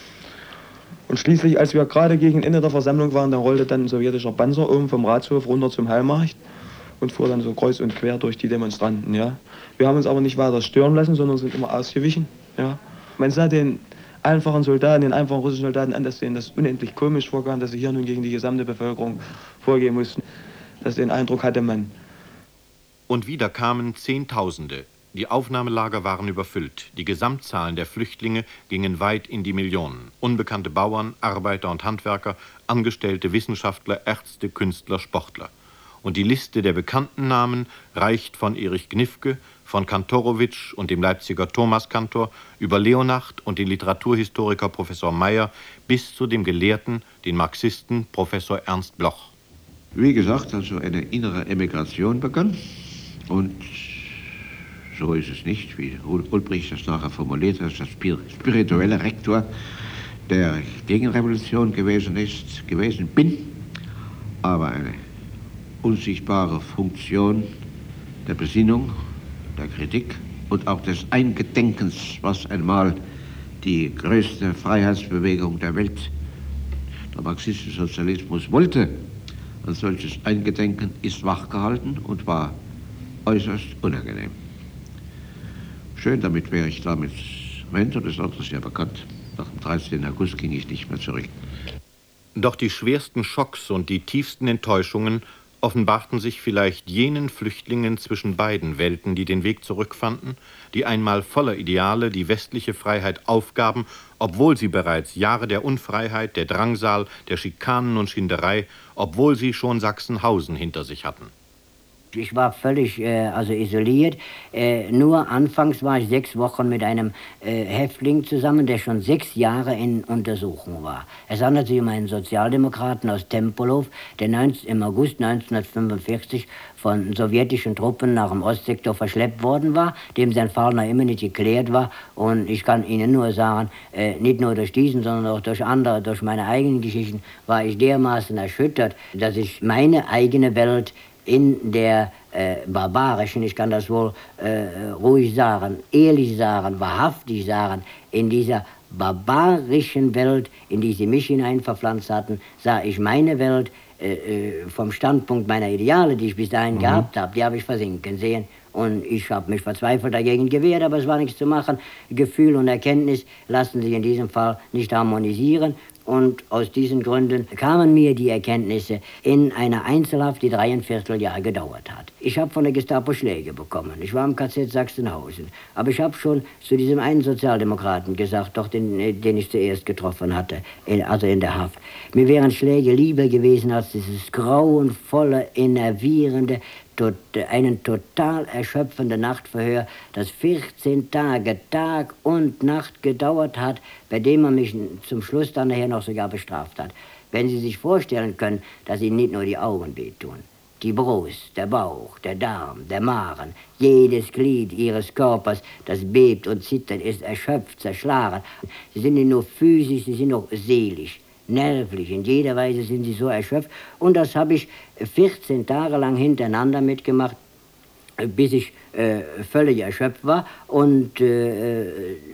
Und schließlich, als wir gerade gegen Ende der Versammlung waren, da rollte dann ein sowjetischer Panzer oben vom Ratshof runter zum Heilmarkt und fuhr dann so kreuz und quer durch die Demonstranten, ja. Wir haben uns aber nicht weiter stören lassen, sondern sind immer ausgewichen. Ja. Man sah den einfachen Soldaten, den einfachen russischen Soldaten an, dass denen das unendlich komisch vorkam, dass sie hier nun gegen die gesamte Bevölkerung vorgehen mussten. Dass den Eindruck hatte man. Und wieder kamen Zehntausende. Die Aufnahmelager waren überfüllt. Die Gesamtzahlen der Flüchtlinge gingen weit in die Millionen. Unbekannte Bauern, Arbeiter und Handwerker, Angestellte, Wissenschaftler, Ärzte, Künstler, Sportler. Und die Liste der bekannten Namen reicht von Erich Gnifke, von Kantorowitsch und dem Leipziger Thomaskantor über Leonacht und den Literaturhistoriker Professor Meyer bis zu dem Gelehrten, den Marxisten Professor Ernst Bloch. Wie gesagt, also eine innere Emigration begann. Und so ist es nicht, wie Ulbricht das nachher formuliert hat, das spirituelle Rektor der Gegenrevolution gewesen ist, gewesen bin, aber eine unsichtbare Funktion der Besinnung, der Kritik und auch des Eingedenkens, was einmal die größte Freiheitsbewegung der Welt, der marxistische Sozialismus, wollte. Ein solches Eingedenken ist wachgehalten und war äußerst unangenehm. Schön, damit wäre ich damit Moment, und das andere ist ja bekannt. Nach dem dreizehnten August ging ich nicht mehr zurück. Doch die schwersten Schocks und die tiefsten Enttäuschungen offenbarten sich vielleicht jenen Flüchtlingen zwischen beiden Welten, die den Weg zurückfanden, die einmal voller Ideale die westliche Freiheit aufgaben, obwohl sie bereits Jahre der Unfreiheit, der Drangsal, der Schikanen und Schinderei, obwohl sie schon Sachsenhausen hinter sich hatten. Ich war völlig äh, also isoliert. Äh, nur anfangs war ich sechs Wochen mit einem äh, Häftling zusammen, der schon sechs Jahre in Untersuchung war. Es handelt sich um einen Sozialdemokraten aus Tempelhof, der im August neunzehnhundertfünfundvierzig von sowjetischen Truppen nach dem Ostsektor verschleppt worden war, dem sein Fall noch immer nicht geklärt war. Und ich kann Ihnen nur sagen, äh, nicht nur durch diesen, sondern auch durch andere, durch meine eigenen Geschichten, war ich dermaßen erschüttert, dass ich meine eigene Welt in der äh, barbarischen, ich kann das wohl äh, ruhig sagen, ehrlich sagen, wahrhaftig sagen, in dieser barbarischen Welt, in die sie mich hinein verpflanzt hatten, sah ich meine Welt äh, vom Standpunkt meiner Ideale, die ich bis dahin mhm. gehabt habe, die habe ich versinken sehen. Und ich habe mich verzweifelt dagegen gewehrt, aber es war nichts zu machen. Gefühl und Erkenntnis lassen sich in diesem Fall nicht harmonisieren. Und aus diesen Gründen kamen mir die Erkenntnisse in einer Einzelhaft, die dreieinviertel Jahre gedauert hat. Ich habe von der Gestapo Schläge bekommen. Ich war im K Z Sachsenhausen. Aber ich habe schon zu diesem einen Sozialdemokraten gesagt, doch den, den ich zuerst getroffen hatte, in, also in der Haft. Mir wären Schläge lieber gewesen als dieses grauenvolle, enervierende, tot, einen total erschöpfenden Nachtverhör, das vierzehn Tage, Tag und Nacht gedauert hat, bei dem man mich zum Schluss dann nachher noch sogar bestraft hat. Wenn Sie sich vorstellen können, dass Ihnen nicht nur die Augen wehtun, die Brust, der Bauch, der Darm, der Magen, jedes Glied Ihres Körpers, das bebt und zittert, ist erschöpft, zerschlagen. Sie sind nicht nur physisch, Sie sind auch seelisch. Nervlich, in jeder Weise sind sie so erschöpft. Und das habe ich vierzehn Tage lang hintereinander mitgemacht, bis ich äh, völlig erschöpft war. Und äh,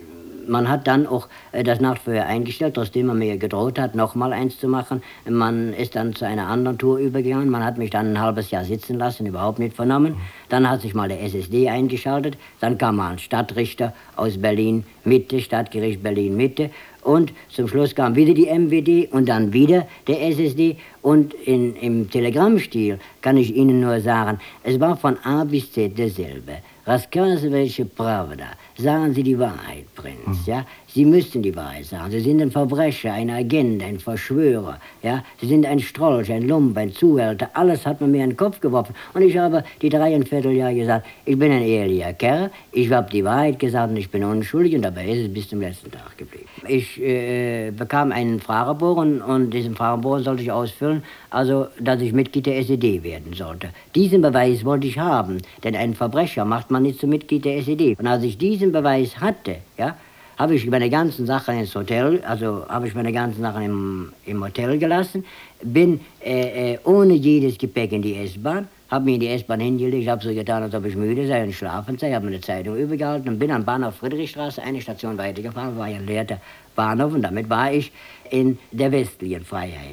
man hat dann auch äh, das Nachtverhör eingestellt, trotzdem man mir gedroht hat, nochmal eins zu machen. Man ist dann zu einer anderen Tour übergegangen. Man hat mich dann ein halbes Jahr sitzen lassen, überhaupt nicht vernommen. Dann hat sich mal der S S D eingeschaltet. Dann kam mal ein Stadtrichter aus Berlin-Mitte, Stadtgericht Berlin-Mitte. Und zum Schluss kam wieder die M W D und dann wieder der S S D. Und in, im Telegrammstil kann ich Ihnen nur sagen, es war von A bis Z derselbe. Рассказывайте правда. Sagen Sie die Wahrheit, Prinz, ja? Sie müssen die Wahrheit sagen. Sie sind ein Verbrecher, ein Agent, ein Verschwörer, ja? Sie sind ein Strolch, ein Lump, ein Zuhälter. Alles hat man mir in den Kopf geworfen. Und ich habe die dreieinviertel Jahre gesagt, ich bin ein ehrlicher Kerl, ich habe die Wahrheit gesagt und ich bin unschuldig und dabei ist es bis zum letzten Tag geblieben. Ich äh, bekam einen Fragebogen und diesen Fragebogen sollte ich ausfüllen, also dass ich Mitglied der S E D werden sollte. Diesen Beweis wollte ich haben, denn ein Verbrecher macht man nicht zum Mitglied der S E D. Und als ich diesen Beweis hatte, ja, habe ich meine ganzen Sachen ins Hotel, also habe ich meine ganzen Sachen im, im Hotel gelassen, bin äh, äh, ohne jedes Gepäck in die S-Bahn, habe mich in die S-Bahn hingelegt, habe so getan, als ob ich müde sei und schlafen sei, habe meine Zeitung übergehalten und bin am Bahnhof Friedrichstraße eine Station weitergefahren, war ein leerer Bahnhof und damit war ich in der westlichen Freiheit.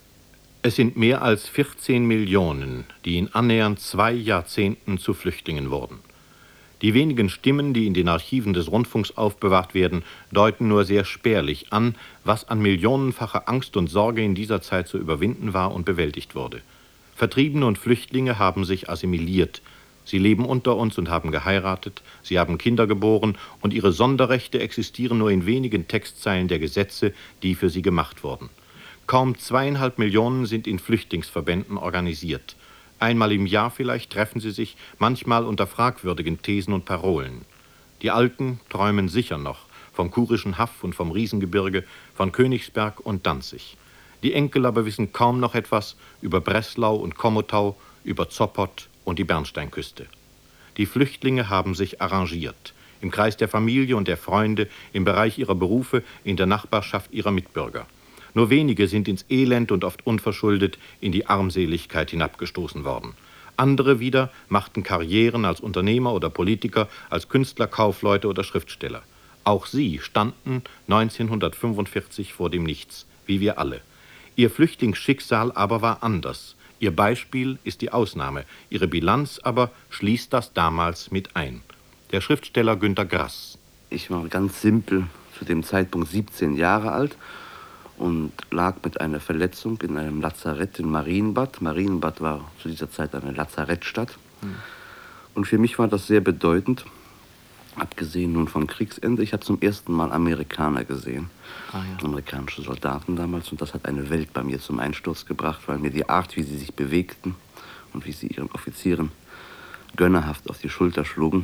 Es sind mehr als vierzehn Millionen, die in annähernd zwei Jahrzehnten zu Flüchtlingen wurden. Die wenigen Stimmen, die in den Archiven des Rundfunks aufbewahrt werden, deuten nur sehr spärlich an, was an millionenfacher Angst und Sorge in dieser Zeit zu überwinden war und bewältigt wurde. Vertriebene und Flüchtlinge haben sich assimiliert. Sie leben unter uns und haben geheiratet, sie haben Kinder geboren und ihre Sonderrechte existieren nur in wenigen Textzeilen der Gesetze, die für sie gemacht wurden. Kaum zweieinhalb Millionen sind in Flüchtlingsverbänden organisiert. Einmal im Jahr vielleicht treffen sie sich, manchmal unter fragwürdigen Thesen und Parolen. Die Alten träumen sicher noch vom kurischen Haff und vom Riesengebirge, von Königsberg und Danzig. Die Enkel aber wissen kaum noch etwas über Breslau und Komotau, über Zoppot und die Bernsteinküste. Die Flüchtlinge haben sich arrangiert, im Kreis der Familie und der Freunde, im Bereich ihrer Berufe, in der Nachbarschaft ihrer Mitbürger. Nur wenige sind ins Elend und oft unverschuldet in die Armseligkeit hinabgestoßen worden. Andere wieder machten Karrieren als Unternehmer oder Politiker, als Künstler, Kaufleute oder Schriftsteller. Auch sie standen neunzehnhundertfünfundvierzig vor dem Nichts, wie wir alle. Ihr Flüchtlingsschicksal aber war anders. Ihr Beispiel ist die Ausnahme, ihre Bilanz aber schließt das damals mit ein. Der Schriftsteller Günter Grass. Ich war ganz simpel zu dem Zeitpunkt siebzehn Jahre alt und lag mit einer Verletzung in einem Lazarett in Marienbad. Marienbad war zu dieser Zeit eine Lazarettstadt. Mhm. Und für mich war das sehr bedeutend, abgesehen nun vom Kriegsende. Ich habe zum ersten Mal Amerikaner gesehen, ah, ja. amerikanische Soldaten damals. Und das hat eine Welt bei mir zum Einsturz gebracht, weil mir die Art, wie sie sich bewegten und wie sie ihren Offizieren gönnerhaft auf die Schulter schlugen,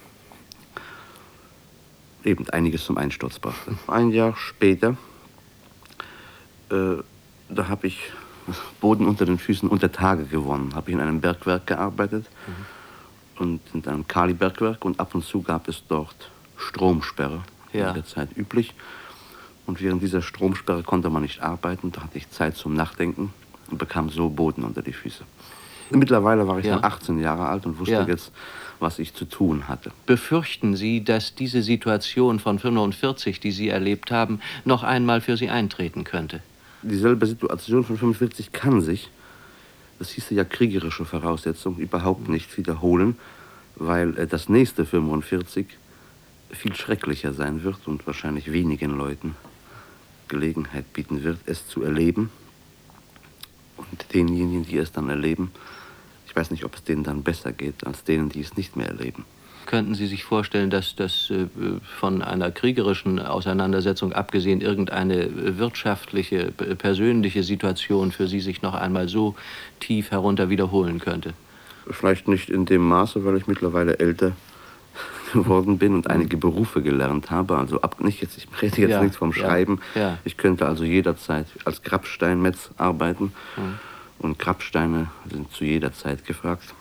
eben einiges zum Einsturz brachte. Ein Jahr später, äh, da habe ich Boden unter den Füßen unter Tage gewonnen. Habe ich in einem Bergwerk gearbeitet, mhm. und in einem Kalibergwerk, und ab und zu gab es dort Stromsperre, ja. in der Zeit üblich. Und während dieser Stromsperre konnte man nicht arbeiten, da hatte ich Zeit zum Nachdenken und bekam so Boden unter die Füße. Mittlerweile war ich ja. dann achtzehn Jahre alt und wusste ja. jetzt, was ich zu tun hatte. Befürchten Sie, dass diese Situation von fünfundvierzig, die Sie erlebt haben, noch einmal für Sie eintreten könnte? Dieselbe Situation von fünfundvierzig kann sich, das hieße ja kriegerische Voraussetzung, überhaupt nicht wiederholen, weil äh, das nächste fünfundvierzig viel schrecklicher sein wird und wahrscheinlich wenigen Leuten Gelegenheit bieten wird, es zu erleben. Und denjenigen, die es dann erleben, ich weiß nicht, ob es denen dann besser geht, als denen, die es nicht mehr erleben. Könnten Sie sich vorstellen, dass das äh, von einer kriegerischen Auseinandersetzung abgesehen irgendeine wirtschaftliche, persönliche Situation für Sie sich noch einmal so tief herunter wiederholen könnte? Vielleicht nicht in dem Maße, weil ich mittlerweile älter geworden bin und einige Berufe gelernt habe. Also ab, nicht jetzt, ich rede jetzt ja, nicht vom Schreiben. Ja, ja. Ich könnte also jederzeit als Grabsteinmetz arbeiten. Mhm. Und Grabsteine sind zu jeder Zeit gefragt.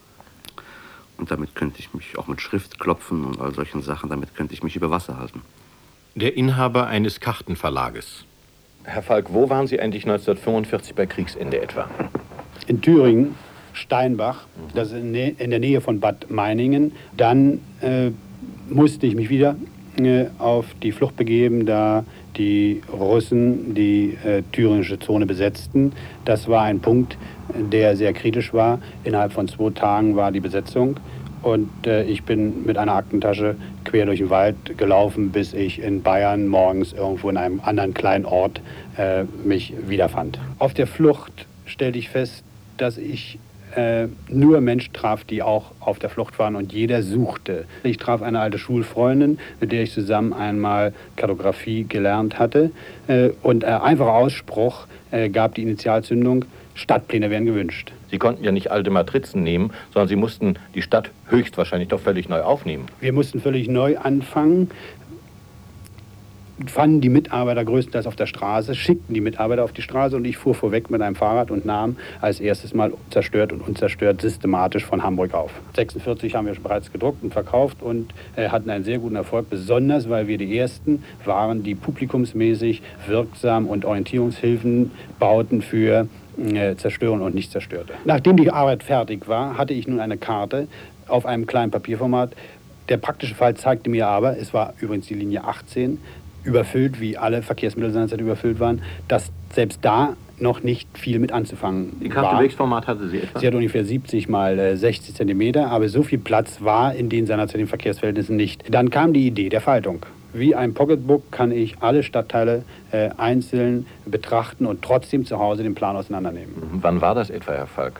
Und damit könnte ich mich auch mit Schrift klopfen und all solchen Sachen, damit könnte ich mich über Wasser halten. Der Inhaber eines Kartenverlages. Herr Falk, wo waren Sie eigentlich neunzehnhundertfünfundvierzig bei Kriegsende etwa? In Thüringen, Steinbach, das ist in der Nähe von Bad Meiningen. Dann äh, musste ich mich wieder äh, auf die Flucht begeben, da die Russen die äh, thüringische Zone besetzten. Das war ein Punkt, der sehr kritisch war. Innerhalb von zwei Tagen war die Besetzung und äh, ich bin mit einer Aktentasche quer durch den Wald gelaufen, bis ich in Bayern morgens irgendwo in einem anderen kleinen Ort äh, mich wiederfand. Auf der Flucht stellte ich fest, dass ich äh, nur Menschen traf, die auch auf der Flucht waren und jeder suchte. Ich traf eine alte Schulfreundin, mit der ich zusammen einmal Kartografie gelernt hatte äh, und ein einfacher Ausspruch äh, gab die Initialzündung: Stadtpläne werden gewünscht. Sie konnten ja nicht alte Matrizen nehmen, sondern Sie mussten die Stadt höchstwahrscheinlich doch völlig neu aufnehmen. Wir mussten völlig neu anfangen, fanden die Mitarbeiter größtenteils auf der Straße, schickten die Mitarbeiter auf die Straße und ich fuhr vorweg mit einem Fahrrad und nahm als erstes mal zerstört und unzerstört systematisch von Hamburg auf. sechsundvierzig haben wir bereits gedruckt und verkauft und äh, hatten einen sehr guten Erfolg, besonders weil wir die Ersten waren, die publikumsmäßig wirksam und Orientierungshilfen bauten für äh, Zerstörung und nicht Zerstörte. Nachdem die Arbeit fertig war, hatte ich nun eine Karte auf einem kleinen Papierformat. Der praktische Fall zeigte mir aber, es war übrigens die Linie achtzehn, überfüllt, wie alle Verkehrsmittel seinerzeit überfüllt waren, dass selbst da noch nicht viel mit anzufangen Die Karte war. welches Format hatte sie etwa? Sie hat ungefähr siebzig mal sechzig Zentimeter, aber so viel Platz war in den seinerzeitigen Verkehrsverhältnissen nicht. Dann kam die Idee der Faltung. Wie ein Pocketbook kann ich alle Stadtteile äh, einzeln betrachten und trotzdem zu Hause den Plan auseinandernehmen. Wann war das etwa, Herr Falk?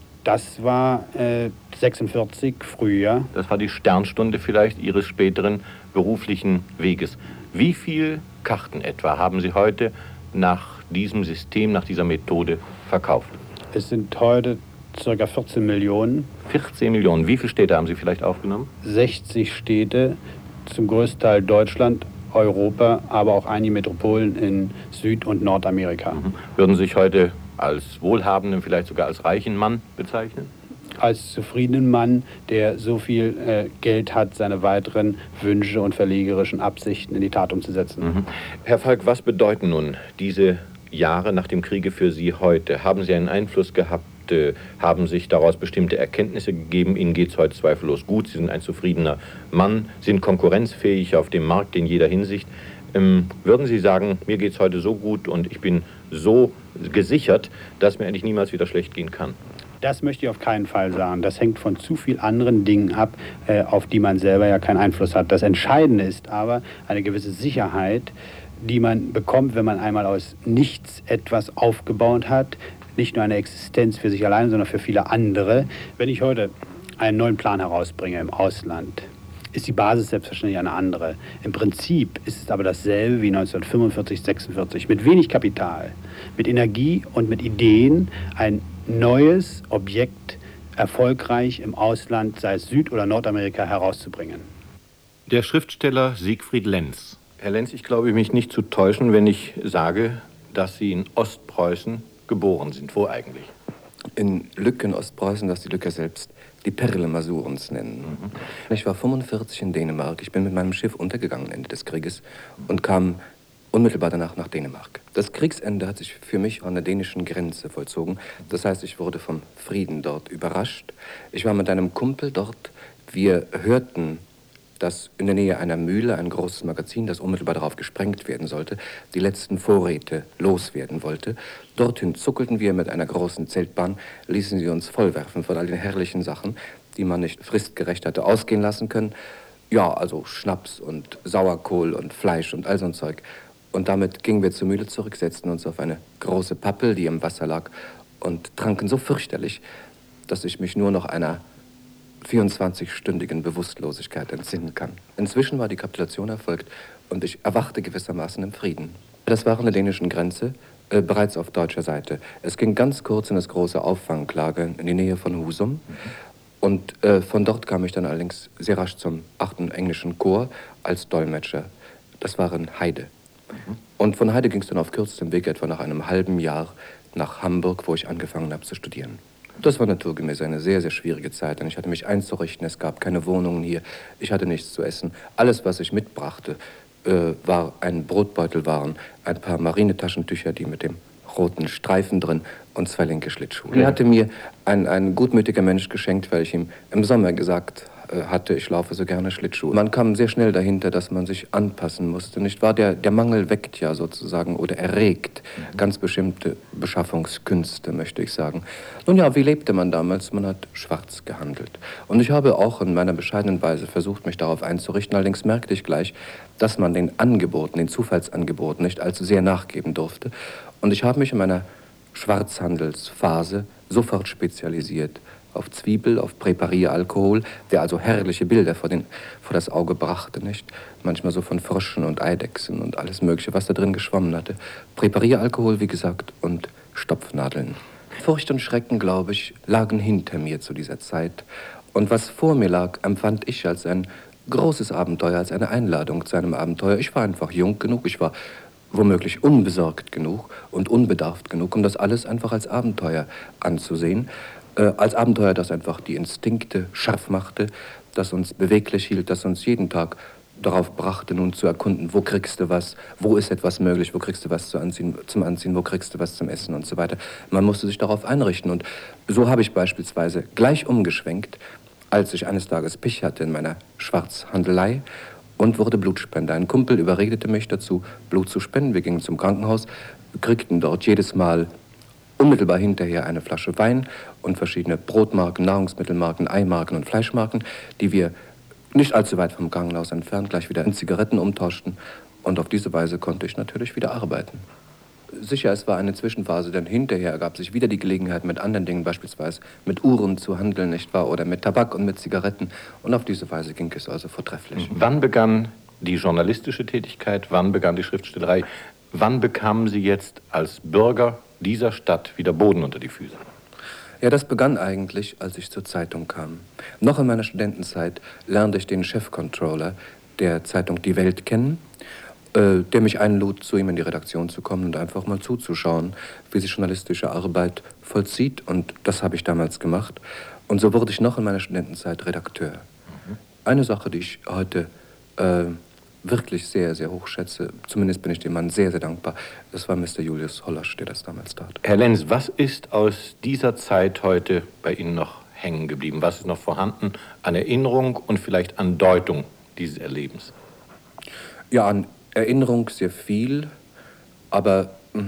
Das war äh, sechsundvierzig, Frühjahr. Das war die Sternstunde vielleicht Ihres späteren beruflichen Weges. Wie viele Karten etwa haben Sie heute nach diesem System, nach dieser Methode verkauft? Es sind heute ca. vierzehn Millionen. vierzehn Millionen. Wie viele Städte haben Sie vielleicht aufgenommen? sechzig Städte, zum größten Teil Deutschland, Europa, aber auch einige Metropolen in Süd- und Nordamerika. Mhm. Würden Sie sich heute als wohlhabenden, vielleicht sogar als reichen Mann bezeichnen? Als zufriedenen Mann, der so viel äh, Geld hat, seine weiteren Wünsche und verlegerischen Absichten in die Tat umzusetzen. Mhm. Herr Falk, was bedeuten nun diese Jahre nach dem Kriege für Sie heute? Haben Sie einen Einfluss gehabt? Äh, haben sich daraus bestimmte Erkenntnisse gegeben? Ihnen geht es heute zweifellos gut. Sie sind ein zufriedener Mann, sind konkurrenzfähig auf dem Markt in jeder Hinsicht. Ähm, würden Sie sagen, mir geht es heute so gut und ich bin so gesichert, dass mir eigentlich niemals wieder schlecht gehen kann? Das möchte ich auf keinen Fall sagen. Das hängt von zu vielen anderen Dingen ab, äh, auf die man selber ja keinen Einfluss hat. Das Entscheidende ist aber eine gewisse Sicherheit, die man bekommt, wenn man einmal aus nichts etwas aufgebaut hat. Nicht nur eine Existenz für sich allein, sondern für viele andere. Wenn ich heute einen neuen Plan herausbringe im Ausland, ist die Basis selbstverständlich eine andere. Im Prinzip ist es aber dasselbe wie neunzehnhundertfünfundvierzig, sechsundvierzig. Mit wenig Kapital, mit Energie und mit Ideen ein neues Objekt erfolgreich im Ausland, sei es Süd- oder Nordamerika, herauszubringen. Der Schriftsteller Siegfried Lenz. Herr Lenz, ich glaube, mich nicht zu täuschen, wenn ich sage, dass Sie in Ostpreußen geboren sind. Wo eigentlich? In Lück in Ostpreußen, das die Lücker selbst die Perle Masurens nennen. Mhm. Ich war fünfundvierzig in Dänemark. Ich bin mit meinem Schiff untergegangen Ende des Krieges und kam unmittelbar danach nach Dänemark. Das Kriegsende hat sich für mich an der dänischen Grenze vollzogen. Das heißt, ich wurde vom Frieden dort überrascht. Ich war mit einem Kumpel dort. Wir hörten, dass in der Nähe einer Mühle ein großes Magazin, das unmittelbar darauf gesprengt werden sollte, die letzten Vorräte loswerden wollte. Dorthin zuckelten wir mit einer großen Zeltbahn, ließen sie uns vollwerfen von all den herrlichen Sachen, die man nicht fristgerecht hatte ausgehen lassen können. Ja, also Schnaps und Sauerkohl und Fleisch und all so ein Zeug. Und damit gingen wir zur Mühle zurück, setzten uns auf eine große Pappel, die im Wasser lag, und tranken so fürchterlich, dass ich mich nur noch einer vierundzwanzigstündigen Bewusstlosigkeit entsinnen kann. Inzwischen war die Kapitulation erfolgt und ich erwachte gewissermaßen im Frieden. Das war an der dänischen Grenze, äh, bereits auf deutscher Seite. Es ging ganz kurz in das große Auffanglager in die Nähe von Husum. Und äh, von dort kam ich dann allerdings sehr rasch zum achten englischen Korps als Dolmetscher. Das war in Heide. Mhm. Und von Heide ging es dann auf kürzestem Weg etwa nach einem halben Jahr nach Hamburg, wo ich angefangen habe zu studieren. Das war naturgemäß eine sehr, sehr schwierige Zeit. Und ich hatte mich einzurichten, es gab keine Wohnungen hier, ich hatte nichts zu essen. Alles, was ich mitbrachte, äh, war ein Brotbeutel, waren ein paar Marinetaschentücher, die mit dem roten Streifen drin und zwei linke Schlittschuhe. Er hatte mir ein, ein gutmütiger Mensch geschenkt, weil ich ihm im Sommer gesagt äh, hatte, ich laufe so gerne Schlittschuhe. Man kam sehr schnell dahinter, dass man sich anpassen musste, nicht wahr? Der, der Mangel weckt ja sozusagen oder erregt mhm. ganz bestimmte Beschaffungskünste, möchte ich sagen. Nun ja, wie lebte man damals? Man hat schwarz gehandelt. Und ich habe auch in meiner bescheidenen Weise versucht, mich darauf einzurichten. Allerdings merkte ich gleich, dass man den Angeboten, den Zufallsangeboten nicht allzu sehr nachgeben durfte. Und ich habe mich in meiner Schwarzhandelsphase sofort spezialisiert auf Zwiebel, auf Präparieralkohol, der also herrliche Bilder vor, den, vor das Auge brachte, nicht? Manchmal so von Fröschen und Eidechsen und alles Mögliche, was da drin geschwommen hatte. Präparieralkohol, wie gesagt, und Stopfnadeln. Furcht und Schrecken, glaube ich, lagen hinter mir zu dieser Zeit. Und was vor mir lag, empfand ich als ein großes Abenteuer, als eine Einladung zu einem Abenteuer. Ich war einfach jung genug, ich war womöglich unbesorgt genug und unbedarft genug, um das alles einfach als Abenteuer anzusehen. Äh, als Abenteuer, das einfach die Instinkte scharf machte, das uns beweglich hielt, das uns jeden Tag darauf brachte, nun zu erkunden, wo kriegst du was, wo ist etwas möglich, wo kriegst du was zu anziehen, zum Anziehen, wo kriegst du was zum Essen und so weiter. Man musste sich darauf einrichten und so habe ich beispielsweise gleich umgeschwenkt, als ich eines Tages Pech hatte in meiner Schwarzhandelei und wurde Blutspender. Ein Kumpel überredete mich dazu, Blut zu spenden. Wir gingen zum Krankenhaus, kriegten dort jedes Mal unmittelbar hinterher eine Flasche Wein und verschiedene Brotmarken, Nahrungsmittelmarken, Eimarken und Fleischmarken, die wir nicht allzu weit vom Krankenhaus entfernt gleich wieder in Zigaretten umtauschten. Und auf diese Weise konnte ich natürlich wieder arbeiten. Sicher, es war eine Zwischenphase, denn hinterher ergab sich wieder die Gelegenheit, mit anderen Dingen, beispielsweise mit Uhren zu handeln, nicht wahr? Oder mit Tabak und mit Zigaretten. Und auf diese Weise ging es also vortrefflich. Wann begann die journalistische Tätigkeit? Wann begann die Schriftstellerei? Wann bekamen Sie jetzt als Bürger dieser Stadt wieder Boden unter die Füße? Ja, das begann eigentlich, als ich zur Zeitung kam. Noch in meiner Studentenzeit lernte ich den Chefcontroller der Zeitung Die Welt kennen, äh, der mich einlud, zu ihm in die Redaktion zu kommen und einfach mal zuzuschauen, wie sich journalistische Arbeit vollzieht. Und das habe ich damals gemacht. Und so wurde ich noch in meiner Studentenzeit Redakteur. Mhm. Eine Sache, die ich heute äh, wirklich sehr, sehr hoch schätze, zumindest bin ich dem Mann sehr, sehr dankbar, das war Mister Julius Hollasch, der das damals tat. Herr Lenz, was ist aus dieser Zeit heute bei Ihnen noch hängen geblieben? Was ist noch vorhanden an Erinnerung und vielleicht an Deutung dieses Erlebens? Ja, an Erinnerung sehr viel, aber mh,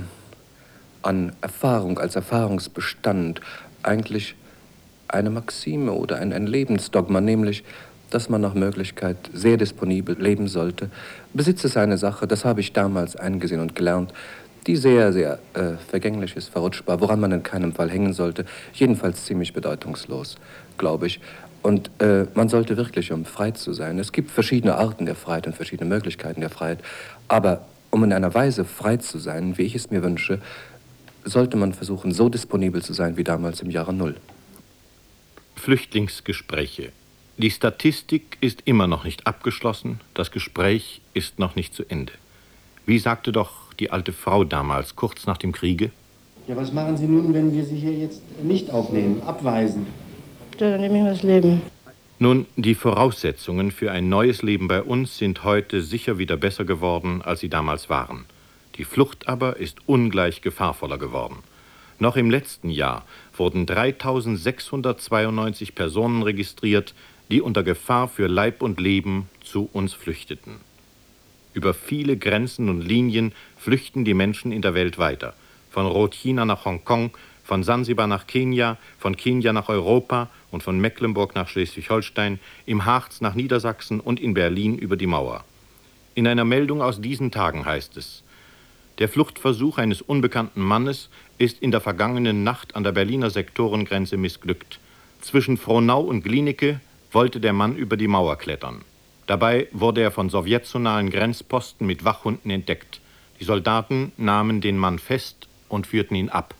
an Erfahrung, als Erfahrungsbestand eigentlich eine Maxime oder ein, ein Lebensdogma, nämlich dass man nach Möglichkeit sehr disponibel leben sollte. Besitz ist eine Sache, das habe ich damals eingesehen und gelernt, die sehr, sehr äh, vergänglich ist, verrutschbar, woran man in keinem Fall hängen sollte, jedenfalls ziemlich bedeutungslos, glaube ich. Und äh, man sollte wirklich, um frei zu sein, es gibt verschiedene Arten der Freiheit und verschiedene Möglichkeiten der Freiheit, aber um in einer Weise frei zu sein, wie ich es mir wünsche, sollte man versuchen, so disponibel zu sein wie damals im Jahre Null. Flüchtlingsgespräche. Die Statistik ist immer noch nicht abgeschlossen, das Gespräch ist noch nicht zu Ende. Wie sagte doch die alte Frau damals, kurz nach dem Kriege? Ja, was machen Sie nun, wenn wir Sie hier jetzt nicht aufnehmen, abweisen? Ja, dann nehme ich mir das Leben. Nun, die Voraussetzungen für ein neues Leben bei uns sind heute sicher wieder besser geworden, als sie damals waren. Die Flucht aber ist ungleich gefahrvoller geworden. Noch im letzten Jahr wurden dreitausendsechshundertzweiundneunzig Personen registriert, die unter Gefahr für Leib und Leben zu uns flüchteten. Über viele Grenzen und Linien flüchten die Menschen in der Welt weiter. Von Rotchina nach Hongkong, von Sansibar nach Kenia, von Kenia nach Europa und von Mecklenburg nach Schleswig-Holstein, im Harz nach Niedersachsen und in Berlin über die Mauer. In einer Meldung aus diesen Tagen heißt es: Der Fluchtversuch eines unbekannten Mannes ist in der vergangenen Nacht an der Berliner Sektorengrenze missglückt. Zwischen Frohnau und Glienicke wollte der Mann über die Mauer klettern. Dabei wurde er von sowjetzonalen Grenzposten mit Wachhunden entdeckt. Die Soldaten nahmen den Mann fest und führten ihn ab.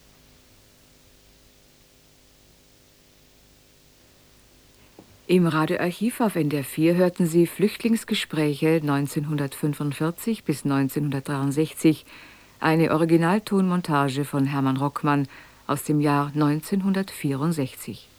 Im Radioarchiv auf N D R vier hörten Sie Flüchtlingsgespräche neunzehnhundertfünfundvierzig bis neunzehnhundertdreiundsechzig, eine Originaltonmontage von Hermann Rockmann aus dem Jahr neunzehnhundertvierundsechzig.